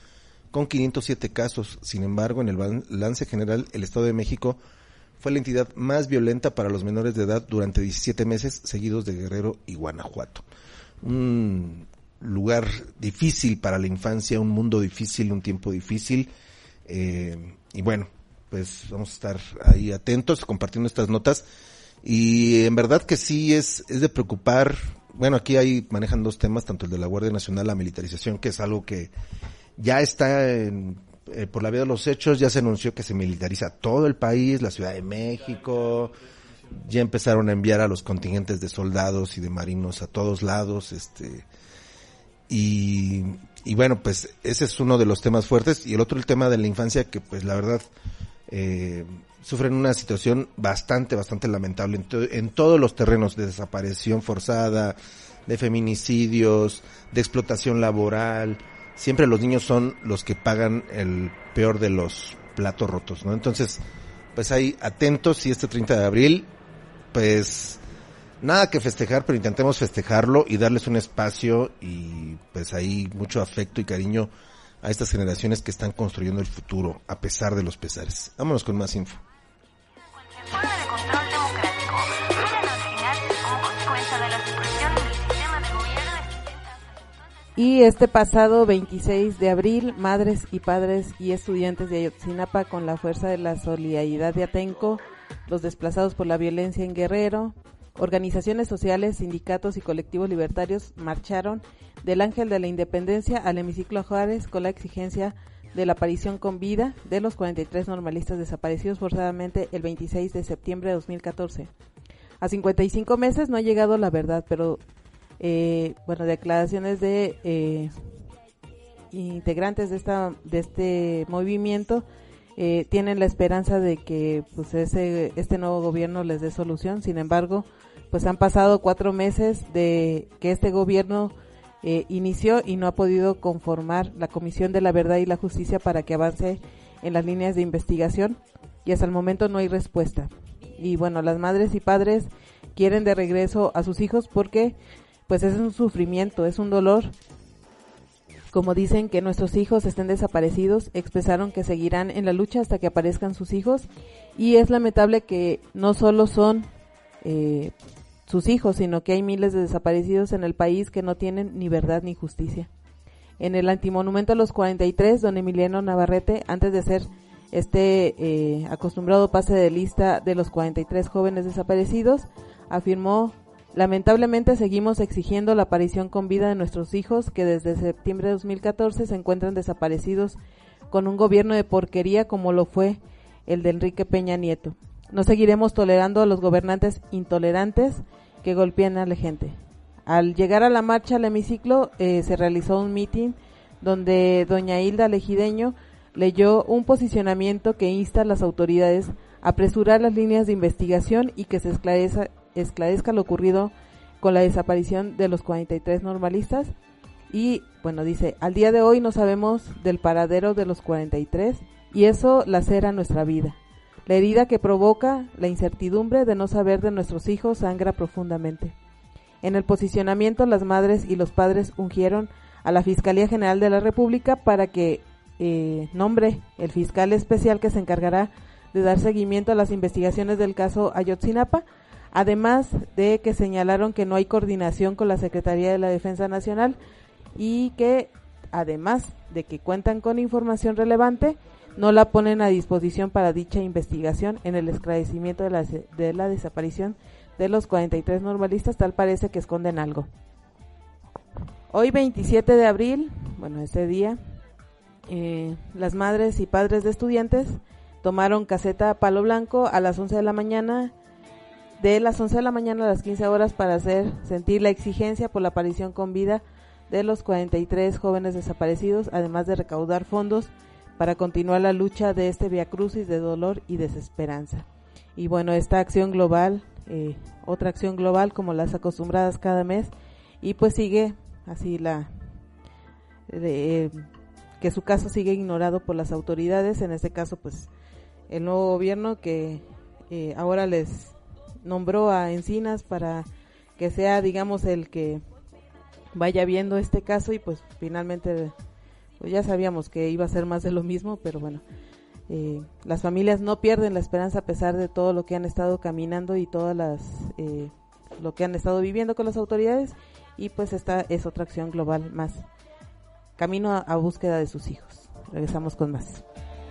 con quinientos siete casos. Sin embargo, en el balance general, el Estado de México fue la entidad más violenta para los menores de edad durante diecisiete meses, seguidos de Guerrero y Guanajuato. Un lugar difícil para la infancia, un mundo difícil, un tiempo difícil, eh, y bueno, pues vamos a estar ahí atentos, compartiendo estas notas, y en verdad que sí es, es de preocupar. Bueno, aquí ahí manejan dos temas, tanto el de la Guardia Nacional, la militarización, que es algo que ya está en, eh, por la vía de los hechos. Ya se anunció que se militariza todo el país, la Ciudad de México, ya empezaron a enviar a los contingentes de soldados y de marinos a todos lados, este, y, y bueno, pues ese es uno de los temas fuertes. Y el otro, el tema de la infancia, que pues la verdad, eh, sufren una situación bastante, bastante lamentable en, to- en todos los terrenos, de desaparición forzada, de feminicidios, de explotación laboral. Siempre los niños son los que pagan el peor de los platos rotos, ¿no? Entonces, pues ahí atentos, y este treinta de abril, pues nada que festejar, pero intentemos festejarlo y darles un espacio, y pues ahí mucho afecto y cariño a estas generaciones que están construyendo el futuro a pesar de los pesares. Vámonos con más info. Forma de control democrático vienen a originar como consecuencia de la supresión del sistema de gobierno de distintas. Y este pasado veintiséis de abril, madres y padres y estudiantes de Ayotzinapa, con la fuerza de la solidaridad de Atenco, los desplazados por la violencia en Guerrero, organizaciones sociales, sindicatos y colectivos libertarios marcharon del Ángel de la Independencia al Hemiciclo Juárez con la exigencia de la aparición con vida de los cuarenta y tres normalistas desaparecidos forzadamente el veintiséis de septiembre de dos mil catorce. A cincuenta y cinco meses no ha llegado la verdad, pero eh, bueno, declaraciones de eh, integrantes de esta de este movimiento eh, tienen la esperanza de que pues ese este nuevo gobierno les dé solución. Sin embargo, pues han pasado cuatro meses de que este gobierno Eh, inició y no ha podido conformar la Comisión de la Verdad y la Justicia para que avance en las líneas de investigación, y hasta el momento no hay respuesta. Y bueno, las madres y padres quieren de regreso a sus hijos porque pues es un sufrimiento, es un dolor. Como dicen que nuestros hijos estén desaparecidos, expresaron que seguirán en la lucha hasta que aparezcan sus hijos, y es lamentable que no solo son eh, sus hijos, sino que hay miles de desaparecidos en el país que no tienen ni verdad ni justicia. En el antimonumento a los cuarenta y tres, don Emiliano Navarrete, antes de ser este eh, acostumbrado pase de lista de los cuarenta y tres jóvenes desaparecidos, afirmó: lamentablemente seguimos exigiendo la aparición con vida de nuestros hijos que desde septiembre de dos mil catorce se encuentran desaparecidos con un gobierno de porquería como lo fue el de Enrique Peña Nieto. No seguiremos tolerando a los gobernantes intolerantes que golpean a la gente. Al llegar a la marcha al hemiciclo eh, se realizó un mitin donde doña Hilda Legideño leyó un posicionamiento que insta a las autoridades a apresurar las líneas de investigación y que se esclarezca, esclarezca lo ocurrido con la desaparición de los cuarenta y tres normalistas. Y bueno, dice: al día de hoy no sabemos del paradero de los cuarenta y tres y eso lacera nuestra vida. La herida que provoca la incertidumbre de no saber de nuestros hijos sangra profundamente. En el posicionamiento, las madres y los padres ungieron a la Fiscalía General de la República para que eh, nombre el fiscal especial que se encargará de dar seguimiento a las investigaciones del caso Ayotzinapa, además de que señalaron que no hay coordinación con la Secretaría de la Defensa Nacional y que, además de que cuentan con información relevante, no la ponen a disposición para dicha investigación en el esclarecimiento de la, de la desaparición de los cuarenta y tres normalistas. Tal parece que esconden algo. Hoy veintisiete de abril, bueno, este día, eh, las madres y padres de estudiantes tomaron caseta Palo Blanco a las once de la mañana, de las once de la mañana a las quince horas, para hacer sentir la exigencia por la aparición con vida de los cuarenta y tres jóvenes desaparecidos, además de recaudar fondos para continuar la lucha de este viacrucis de dolor y desesperanza. Y bueno, esta acción global, eh, otra acción global como las acostumbradas cada mes, y pues sigue así la de, eh, que su caso sigue ignorado por las autoridades, en este caso pues el nuevo gobierno que eh, ahora les nombró a Encinas para que sea, digamos, el que vaya viendo este caso, y pues finalmente pues ya sabíamos que iba a ser más de lo mismo, pero bueno, eh, las familias no pierden la esperanza a pesar de todo lo que han estado caminando y todas las eh, lo que han estado viviendo con las autoridades, y pues esta es otra acción global más, camino a, a búsqueda de sus hijos. Regresamos con más.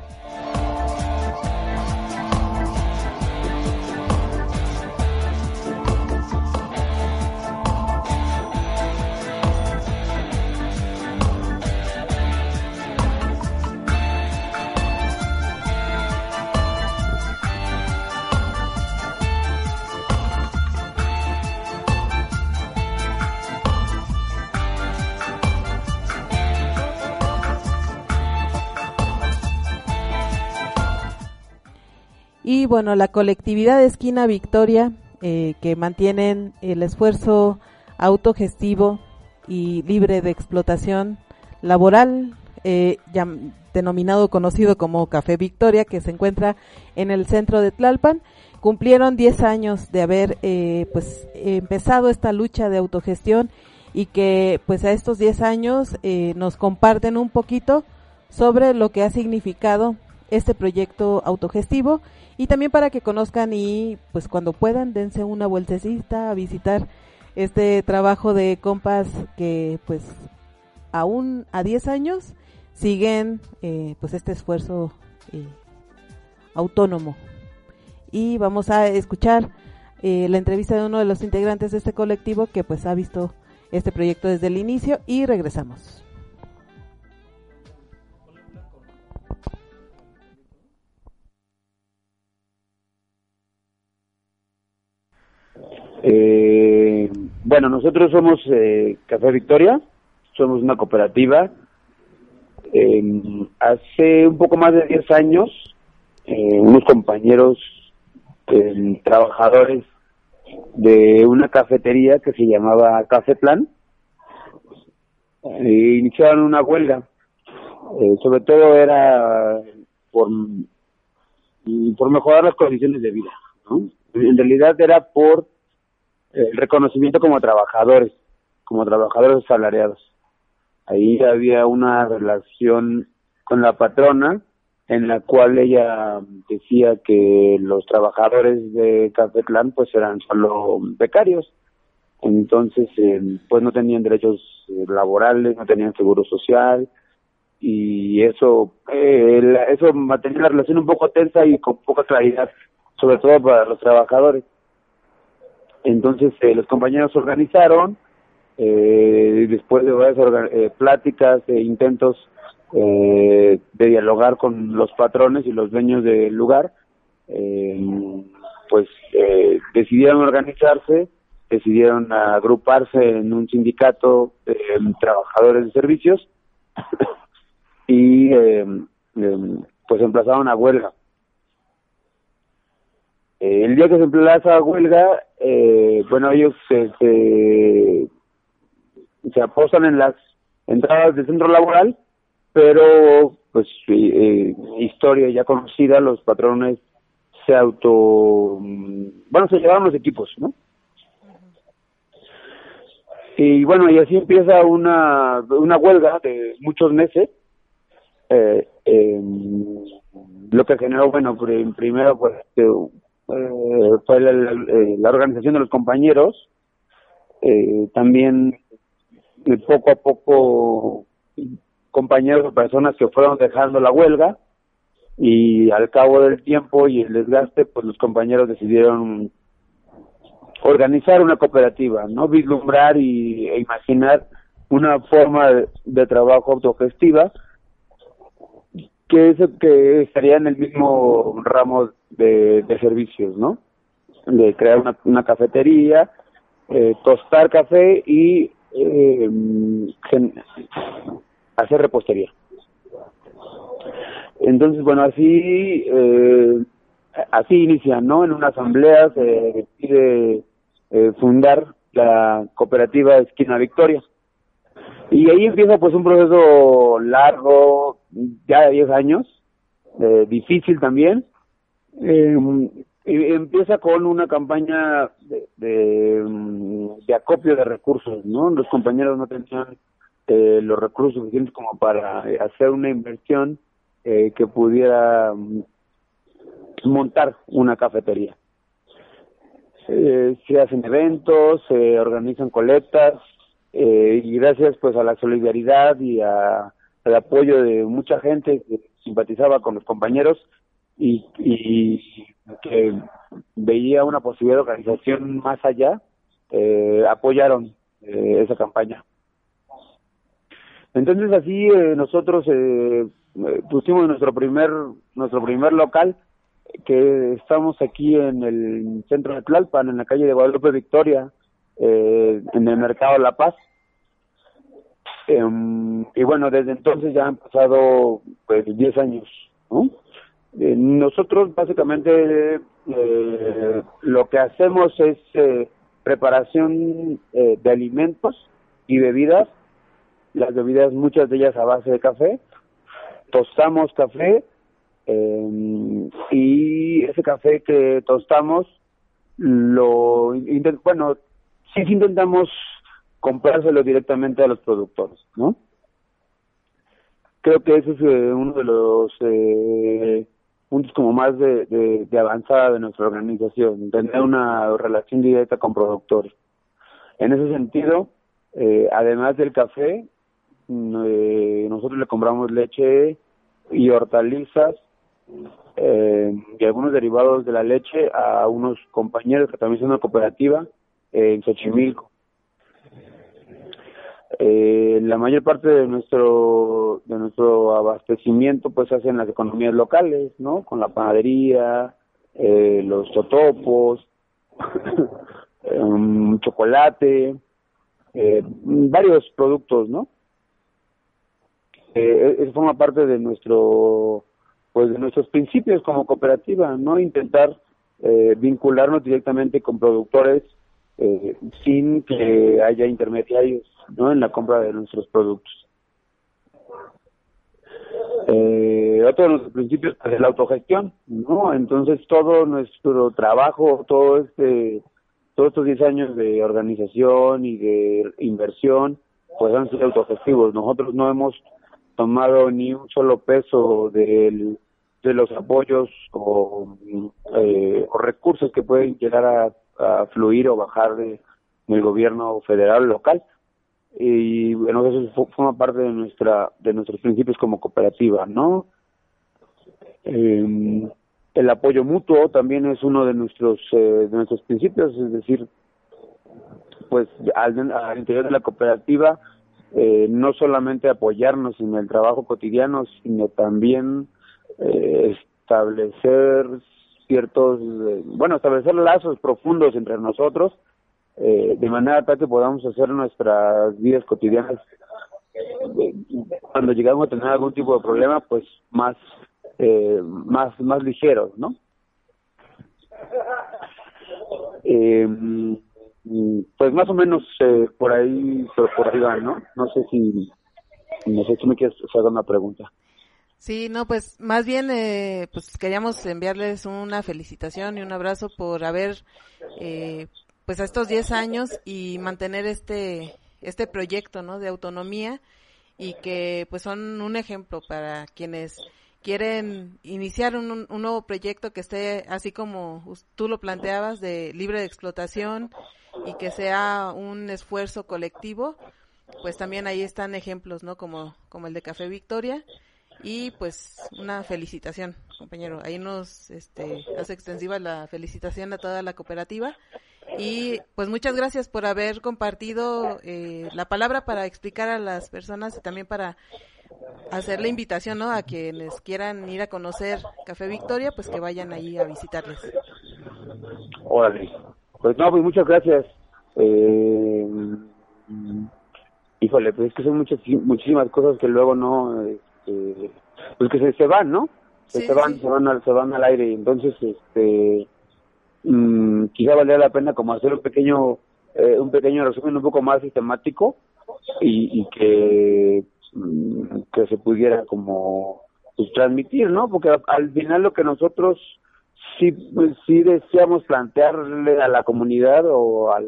Y bueno, la colectividad de Esquina Victoria, eh, que mantienen el esfuerzo autogestivo y libre de explotación laboral, eh, ya, denominado, conocido como Café Victoria, que se encuentra en el centro de Tlalpan, cumplieron diez años de haber eh, pues empezado esta lucha de autogestión, y que pues a estos diez años eh, nos comparten un poquito sobre lo que ha significado este proyecto autogestivo, y también para que conozcan y pues cuando puedan dense una vueltecita a visitar este trabajo de compas que pues aún a diez años siguen eh, pues este esfuerzo eh, autónomo. Y vamos a escuchar eh, la entrevista de uno de los integrantes de este colectivo que pues ha visto este proyecto desde el inicio, y regresamos. Eh, bueno, nosotros somos eh, Café Victoria, somos una cooperativa. Eh, hace un poco más de diez años, eh, unos compañeros eh, trabajadores de una cafetería que se llamaba Café Plan eh, iniciaron una huelga. Eh, sobre todo era por, por mejorar las condiciones de vida, ¿no? En realidad era por el reconocimiento como trabajadores, como trabajadores asalariados. Ahí había una relación con la patrona en la cual ella decía que los trabajadores de Cafetlán pues eran solo becarios, entonces eh, pues no tenían derechos laborales, no tenían seguro social, y eso eh, la, eso mantenía la relación un poco tensa y con poca claridad, sobre todo para los trabajadores. Entonces eh, los compañeros se organizaron, eh, después de varias orga- eh, pláticas e intentos eh, de dialogar con los patrones y los dueños del lugar, eh, pues eh, decidieron organizarse, decidieron agruparse en un sindicato de eh, trabajadores de servicios y eh, eh, pues empezaron a huelga. Eh, el día que se emplaza a huelga, eh, bueno, ellos se, se, se apostan en las entradas del centro laboral, pero, pues, eh, historia ya conocida, los patrones se auto... Bueno, se llevaron los equipos, ¿no? Y bueno, y así empieza una, una huelga de muchos meses, eh, eh, lo que generó, bueno, primero, pues, eh, Eh, fue la, la, la organización de los compañeros, eh, también eh, poco a poco compañeros o personas que fueron dejando la huelga, y al cabo del tiempo y el desgaste, pues los compañeros decidieron organizar una cooperativa, no vislumbrar y, e imaginar una forma de, de trabajo autogestiva que es que estaría en el mismo ramo de, de servicios, ¿no? De crear una, una cafetería, eh, tostar café y eh, gen- hacer repostería. Entonces, bueno, así eh, así inicia, ¿no? En una asamblea se decide eh, fundar la cooperativa Esquina Victoria. Y ahí empieza pues un proceso largo, ya de diez años, eh, difícil también. Eh, y empieza con una campaña de, de, de acopio de recursos, ¿no? Los compañeros no tenían eh, los recursos suficientes como para hacer una inversión eh, que pudiera um, montar una cafetería. Eh, se hacen eventos, se organizan colectas, eh, y gracias pues a la solidaridad y a, al apoyo de mucha gente que simpatizaba con los compañeros y, y que veía una posibilidad de organización más allá, eh, apoyaron eh, esa campaña. Entonces así eh, nosotros eh, pusimos nuestro primer nuestro primer local, que estamos aquí en el centro de Tlalpan, en la calle de Guadalupe Victoria, eh, en el mercado La Paz. Eh, y bueno, desde entonces ya han pasado pues diez años, ¿no? Eh, nosotros básicamente eh, lo que hacemos es eh, preparación eh, de alimentos y bebidas, las bebidas muchas de ellas a base de café, tostamos café, eh, y ese café que tostamos lo intent- bueno, sí intentamos comprárselo directamente a los productores, ¿no? Creo que ese es eh, uno de los eh, puntos como más de, de, de avanzada de nuestra organización, tener una relación directa con productores. En ese sentido, eh, además del café, eh, nosotros le compramos leche y hortalizas eh, y algunos derivados de la leche a unos compañeros que también son una cooperativa eh, en Xochimilco. Eh, la mayor parte de nuestro de nuestro abastecimiento pues se hace en las economías locales, ¿no? Con la panadería, eh, los totopos, um, chocolate, eh, varios productos, ¿no? Eh, eso forma parte de nuestro pues de nuestros principios como cooperativa, ¿no? Intentar eh, vincularnos directamente con productores eh, sin que haya intermediarios, ¿no? En la compra de nuestros productos. Eh, otro de nuestros principios pues, es la autogestión, ¿no? Entonces todo nuestro trabajo, todo este, todos estos diez años de organización y de inversión, pues han sido autogestivos. Nosotros no hemos tomado ni un solo peso del, de los apoyos o, eh, o recursos que pueden llegar a, a fluir o bajar de, del gobierno federal o local. Y bueno, eso forma parte de nuestra de nuestros principios como cooperativa, ¿no? Eh, el apoyo mutuo también es uno de nuestros eh, de nuestros principios, es decir, pues al, al interior de la cooperativa eh, no solamente apoyarnos en el trabajo cotidiano, sino también eh, establecer ciertos, eh, bueno, establecer lazos profundos entre nosotros, Eh, de manera tal que podamos hacer nuestras vidas cotidianas eh, cuando llegamos a tener algún tipo de problema pues más eh, más más ligeros, ¿no? Eh, pues más o menos eh, por ahí por, por ahí va, ¿no? No sé si no sé si me quieres hacer una pregunta. Sí, no, pues más bien eh, pues queríamos enviarles una felicitación y un abrazo por haber eh, pues a estos diez años y mantener este este proyecto, ¿no? De autonomía, y que pues son un ejemplo para quienes quieren iniciar un, un nuevo proyecto que esté así como tú lo planteabas, de libre de explotación, y que sea un esfuerzo colectivo. Pues también ahí están ejemplos, ¿no? Como como el de Café Victoria. Y pues una felicitación, compañero. Ahí nos este hace extensiva la felicitación a toda la cooperativa. Y pues muchas gracias por haber compartido eh, la palabra para explicar a las personas y también para hacer la invitación, ¿no? A quienes quieran ir a conocer Café Victoria, pues que vayan ahí a visitarles. Órale. Pues no, pues muchas gracias. Eh, híjole, pues es que son muchas muchísimas cosas que luego no, este, pues que se, se van, ¿no? Que sí, se van, sí. se van al, se van al aire. Entonces, este, mm, quizá valdría la pena como hacer un pequeño, eh, un pequeño resumen un poco más sistemático y, y que, mm, que se pudiera como pues, transmitir, ¿no? Porque al final lo que nosotros sí, pues, sí deseamos plantearle a la comunidad o al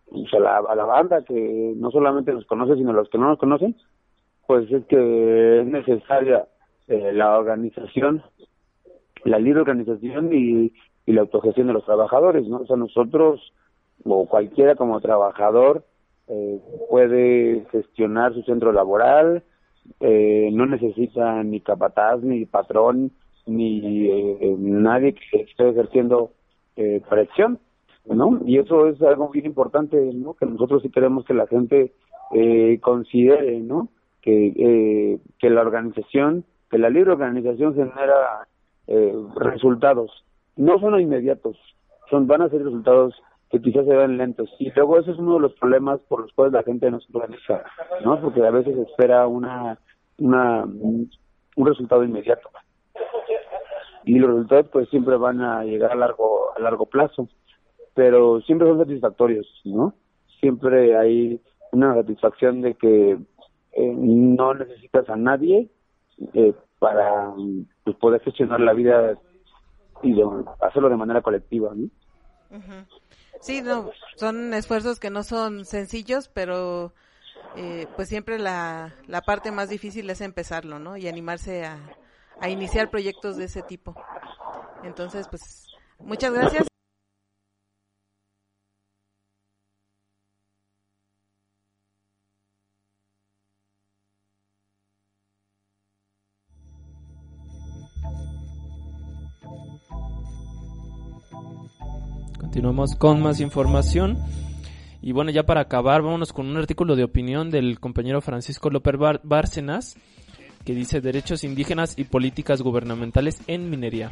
pues, a, la, a la banda que no solamente nos conoce, sino a los que no nos conocen, pues es que es necesaria eh, la organización, la libre organización y, y la autogestión de los trabajadores, ¿no? O sea, nosotros o cualquiera como trabajador eh, puede gestionar su centro laboral, eh, no necesita ni capataz, ni patrón, ni eh, nadie que esté ejerciendo eh, presión, ¿no? Y eso es algo bien importante, ¿no? Que nosotros sí queremos que la gente eh, considere, ¿no? Que, eh, que la organización, que la libre organización genera eh, resultados, no son inmediatos, son van a ser resultados que quizás se ven lentos, y luego eso es uno de los problemas por los cuales la gente no se organiza, ¿no? Porque a veces espera una, una un resultado inmediato, y los resultados pues siempre van a llegar a largo a largo plazo, pero siempre son satisfactorios, ¿no? Siempre hay una satisfacción de que eh, no necesitas a nadie eh, para pues, poder gestionar la vida y de, hacerlo de manera colectiva, ¿no? Uh-huh. Sí, no, son esfuerzos que no son sencillos, pero eh, pues siempre la, la parte más difícil es empezarlo, ¿no? Y animarse a, a iniciar proyectos de ese tipo. Entonces, pues, muchas gracias. Continuamos con más información. Y bueno, ya para acabar, vámonos con un artículo de opinión del compañero Francisco López Bar- Bárcenas, que dice derechos indígenas y políticas gubernamentales en minería.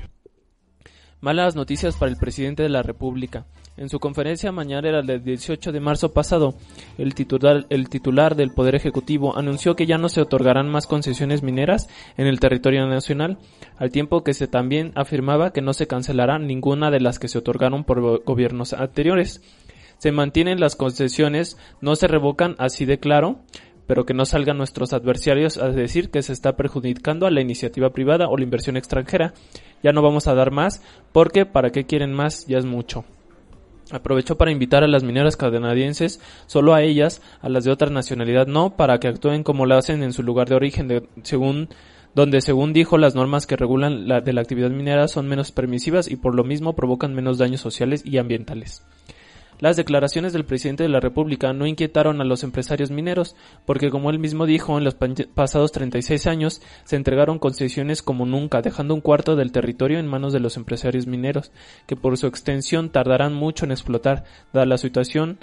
Malas noticias para el presidente de la República. En su conferencia mañanera del dieciocho de marzo pasado, el titular, el titular del Poder Ejecutivo anunció que ya no se otorgarán más concesiones mineras en el territorio nacional, al tiempo que se también afirmaba que no se cancelará ninguna de las que se otorgaron por go- gobiernos anteriores. Se mantienen las concesiones, no se revocan, así de claro, pero que no salgan nuestros adversarios a decir que se está perjudicando a la iniciativa privada o la inversión extranjera. Ya no vamos a dar más, porque para qué quieren más, ya es mucho. Aprovechó para invitar a las mineras canadienses, solo a ellas, a las de otra nacionalidad no, para que actúen como lo hacen en su lugar de origen, de, según donde según dijo las normas que regulan la de la actividad minera son menos permisivas y por lo mismo provocan menos daños sociales y ambientales. Las declaraciones del presidente de la República no inquietaron a los empresarios mineros, porque como él mismo dijo, en los pasados treinta y seis años se entregaron concesiones como nunca, dejando un cuarto del territorio en manos de los empresarios mineros, que por su extensión tardarán mucho en explotar, dada la situación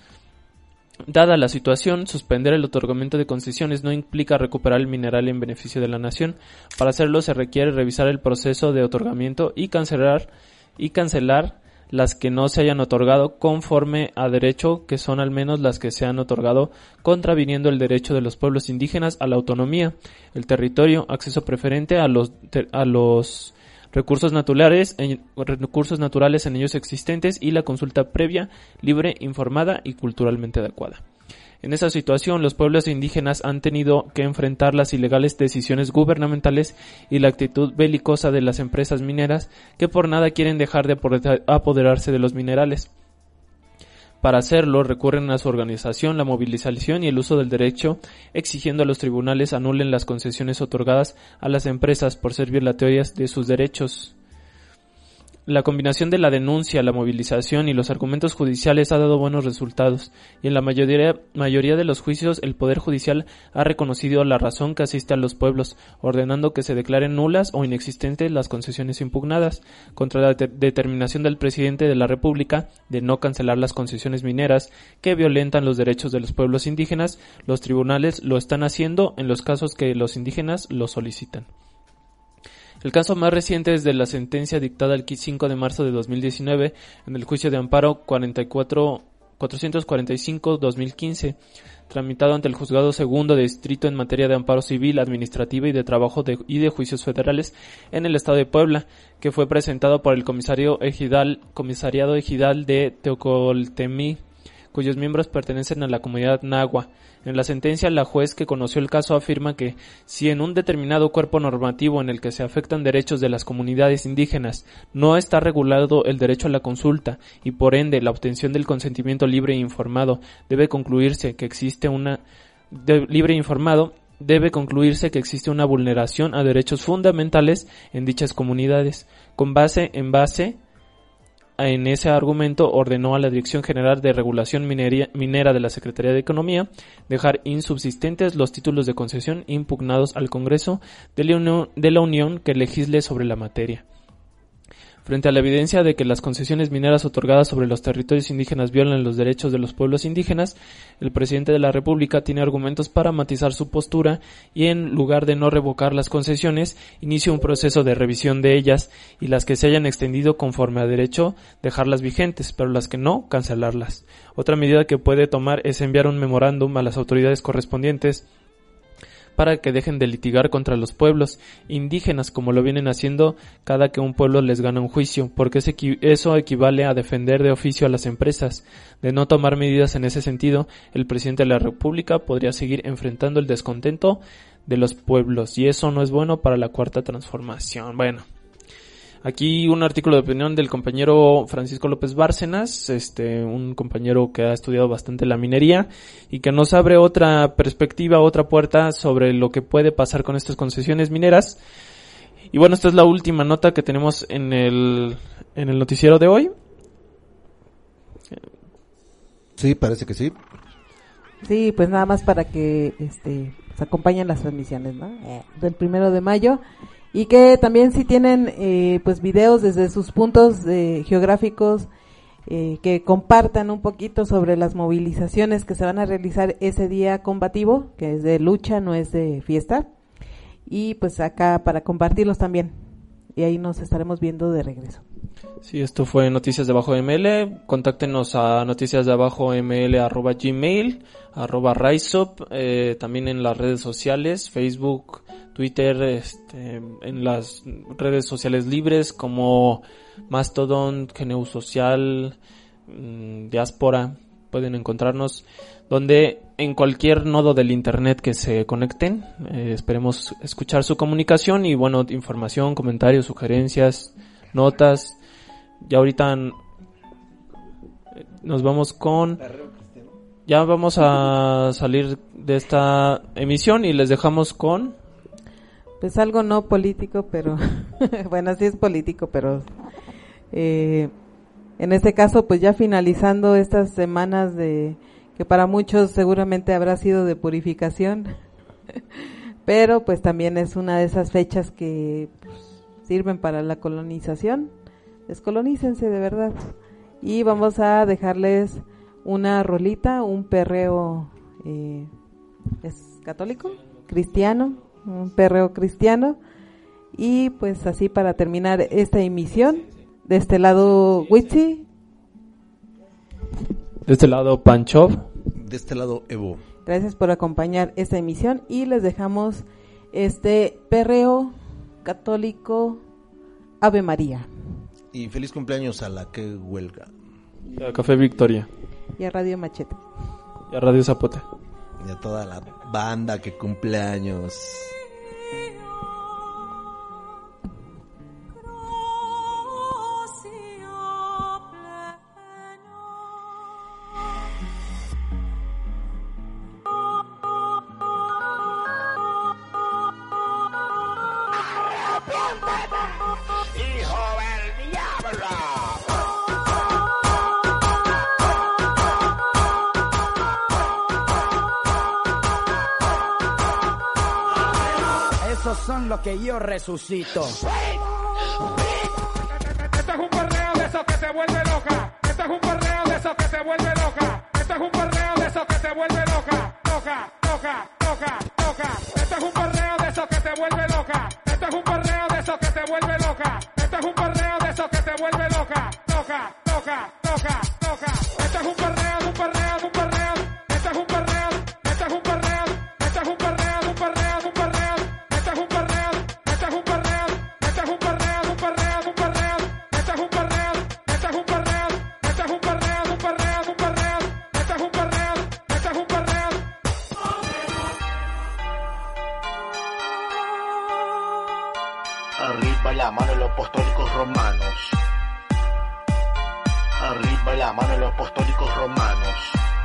Dada la situación, suspender el otorgamiento de concesiones no implica recuperar el mineral en beneficio de la nación. Para hacerlo se requiere revisar el proceso de otorgamiento y cancelar y cancelar las que no se hayan otorgado conforme a derecho, que son al menos las que se han otorgado contraviniendo el derecho de los pueblos indígenas a la autonomía, el territorio, acceso preferente a los a los recursos naturales, en, recursos naturales en ellos existentes y la consulta previa, libre, informada y culturalmente adecuada. En esa situación, los pueblos indígenas han tenido que enfrentar las ilegales decisiones gubernamentales y la actitud belicosa de las empresas mineras que por nada quieren dejar de apoderarse de los minerales. Para hacerlo, recurren a su organización, la movilización y el uso del derecho, exigiendo a los tribunales anulen las concesiones otorgadas a las empresas por ser violatorias de sus derechos. La combinación de la denuncia, la movilización y los argumentos judiciales ha dado buenos resultados, y en la mayoría, mayoría de los juicios el Poder Judicial ha reconocido la razón que asiste a los pueblos, ordenando que se declaren nulas o inexistentes las concesiones impugnadas. Contra la te- determinación del presidente de la República de no cancelar las concesiones mineras que violentan los derechos de los pueblos indígenas, los tribunales lo están haciendo en los casos que los indígenas lo solicitan. El caso más reciente es de la sentencia dictada el cinco de marzo de dos mil diecinueve en el juicio de amparo cuarenta y cuatro, cuatrocientos cuarenta y cinco guion dos mil quince, tramitado ante el Juzgado Segundo de Distrito en materia de amparo civil, administrativa y de trabajo de, y de juicios federales en el estado de Puebla, que fue presentado por el comisario ejidal, comisariado ejidal de Teocoltemí, cuyos miembros pertenecen a la comunidad nahua. En la sentencia, la juez que conoció el caso afirma que si en un determinado cuerpo normativo en el que se afectan derechos de las comunidades indígenas no está regulado el derecho a la consulta y por ende la obtención del consentimiento libre e informado, debe concluirse que existe una de, libre e informado debe concluirse que existe una vulneración a derechos fundamentales en dichas comunidades. Con base en base en ese argumento, ordenó a la Dirección General de Regulación Minería, Minera de la Secretaría de Economía dejar insubsistentes los títulos de concesión impugnados al Congreso de la Unión, de la Unión que legisle sobre la materia. Frente a la evidencia de que las concesiones mineras otorgadas sobre los territorios indígenas violan los derechos de los pueblos indígenas, el presidente de la República tiene argumentos para matizar su postura y, en lugar de no revocar las concesiones, inicia un proceso de revisión de ellas y las que se hayan extendido conforme a derecho, dejarlas vigentes, pero las que no, cancelarlas. Otra medida que puede tomar es enviar un memorándum a las autoridades correspondientes para que dejen de litigar contra los pueblos indígenas como lo vienen haciendo cada que un pueblo les gana un juicio, porque eso equivale a defender de oficio a las empresas. De no tomar medidas en ese sentido, el presidente de la República podría seguir enfrentando el descontento de los pueblos, y eso no es bueno para la Cuarta Transformación. Bueno, aquí un artículo de opinión del compañero Francisco López Bárcenas, este, un compañero que ha estudiado bastante la minería y que nos abre otra perspectiva, otra puerta sobre lo que puede pasar con estas concesiones mineras. Y bueno, esta es la última nota que tenemos en el, en el noticiero de hoy. Sí, parece que sí. Sí, pues nada más para que este, se acompañen las transmisiones, ¿no? Eh, del primero de mayo. Y que también si tienen eh, pues videos desde sus puntos eh, geográficos eh, que compartan un poquito sobre las movilizaciones que se van a realizar ese día combativo, que es de lucha, no es de fiesta, y pues acá para compartirlos también, y ahí nos estaremos viendo de regreso. Sí, esto fue Noticias de Abajo M L. Contáctenos a noticias de abajo ml arroba gmail, arroba riseup, eh, también en las redes sociales, Facebook, Twitter, este, en las redes sociales libres como Mastodon, G N U Social, mmm, Diáspora, pueden encontrarnos donde en cualquier nodo del internet que se conecten. Eh, esperemos escuchar su comunicación y bueno, información, comentarios, sugerencias, notas. Ya ahorita nos vamos con... Ya vamos a salir de esta emisión y les dejamos con... Pues algo no político, pero... bueno, sí es político, pero... Eh, en este caso, pues ya finalizando estas semanas de... que para muchos seguramente habrá sido de purificación. Pero pues también es una de esas fechas que pues, sirven para la colonización. Descolonícense de verdad. Y vamos a dejarles una rolita, un perreo eh, ¿es católico? Cristiano, un perreo cristiano. Y pues así para terminar esta emisión, de este lado Witsi, de este lado Panchov, de este lado Evo. Gracias por acompañar esta emisión y les dejamos este perreo católico Ave María. Y feliz cumpleaños a la que huelga. Y a Café Victoria. Y a Radio Machete. Y a Radio Zapote. Y a toda la banda que cumpleaños. Son los que yo resucito. Esto es un perreo de esos que te vuelve loca. Esto es un perreo de esos que te vuelve loca. Esto es un perreo de esos que te vuelve loca. Loca, loca, loca, loca. Esto es un perreo de esos que te vuelve loca. Esto es un perreo de esos que te vuelve loca. Esto es un perreo de esos que te vuelve loca. Loca, loca, loca, loca. Esto es un perreo, un perreo, un perreo. Esto es un perreo, esto es un perreo. Esto es un perreo, un perreo, un perreo. Esto es un perreo, esto es un perreo. Esto es un perreo, un perreo, un perreo. Esto es un perreo, esto es un perreo. Esto es un perreo, un perreo, un perreo. Esto apostólicos romanos. Arriba la mano de los apostólicos romanos.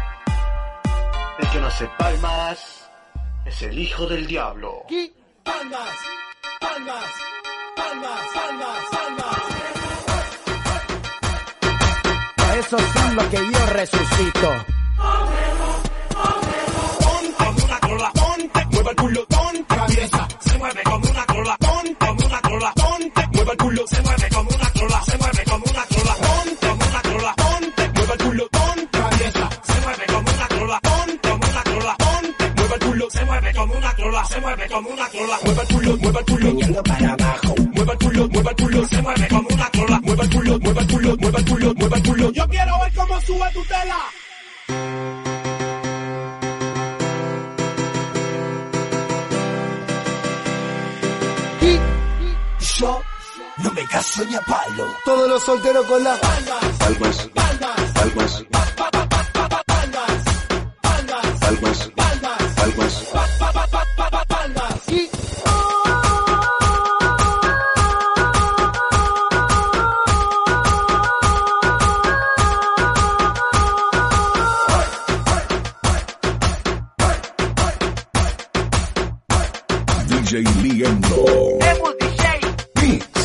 El que no hace palmas es el hijo del diablo. Palmas, palmas, palmas, palmas, palmas. Esos son los que yo resucito. Como una trola, ponte, mueve el culo, ponte, traviesa, se mueve como una trola, ponte, como una trola, ponte, mueve el culo, se mueve como una trola, se mueve como una trola, ponte, como una trola, ponte, mueve el culo, ponte, traviesa, se mueve como una trola, ponte, como una trola, ponte, mueve el culo, se mueve como una trola, se mueve como una trola, mueve el culo, mueve el culo, yendo para abajo, mueve el culo, mueve el culo, se mueve como una trola, mueve el culo, mueve el culo, mueve el culo, mueve el culo, yo quiero ver cómo sube tu tela. Yo no me caso ni a palo. Todos los solteros con las palmas, palmas, palmas, palmas, palmas, palmas, palmas, palmas, palmas. Y D J Liendo. Demo D J. Beat.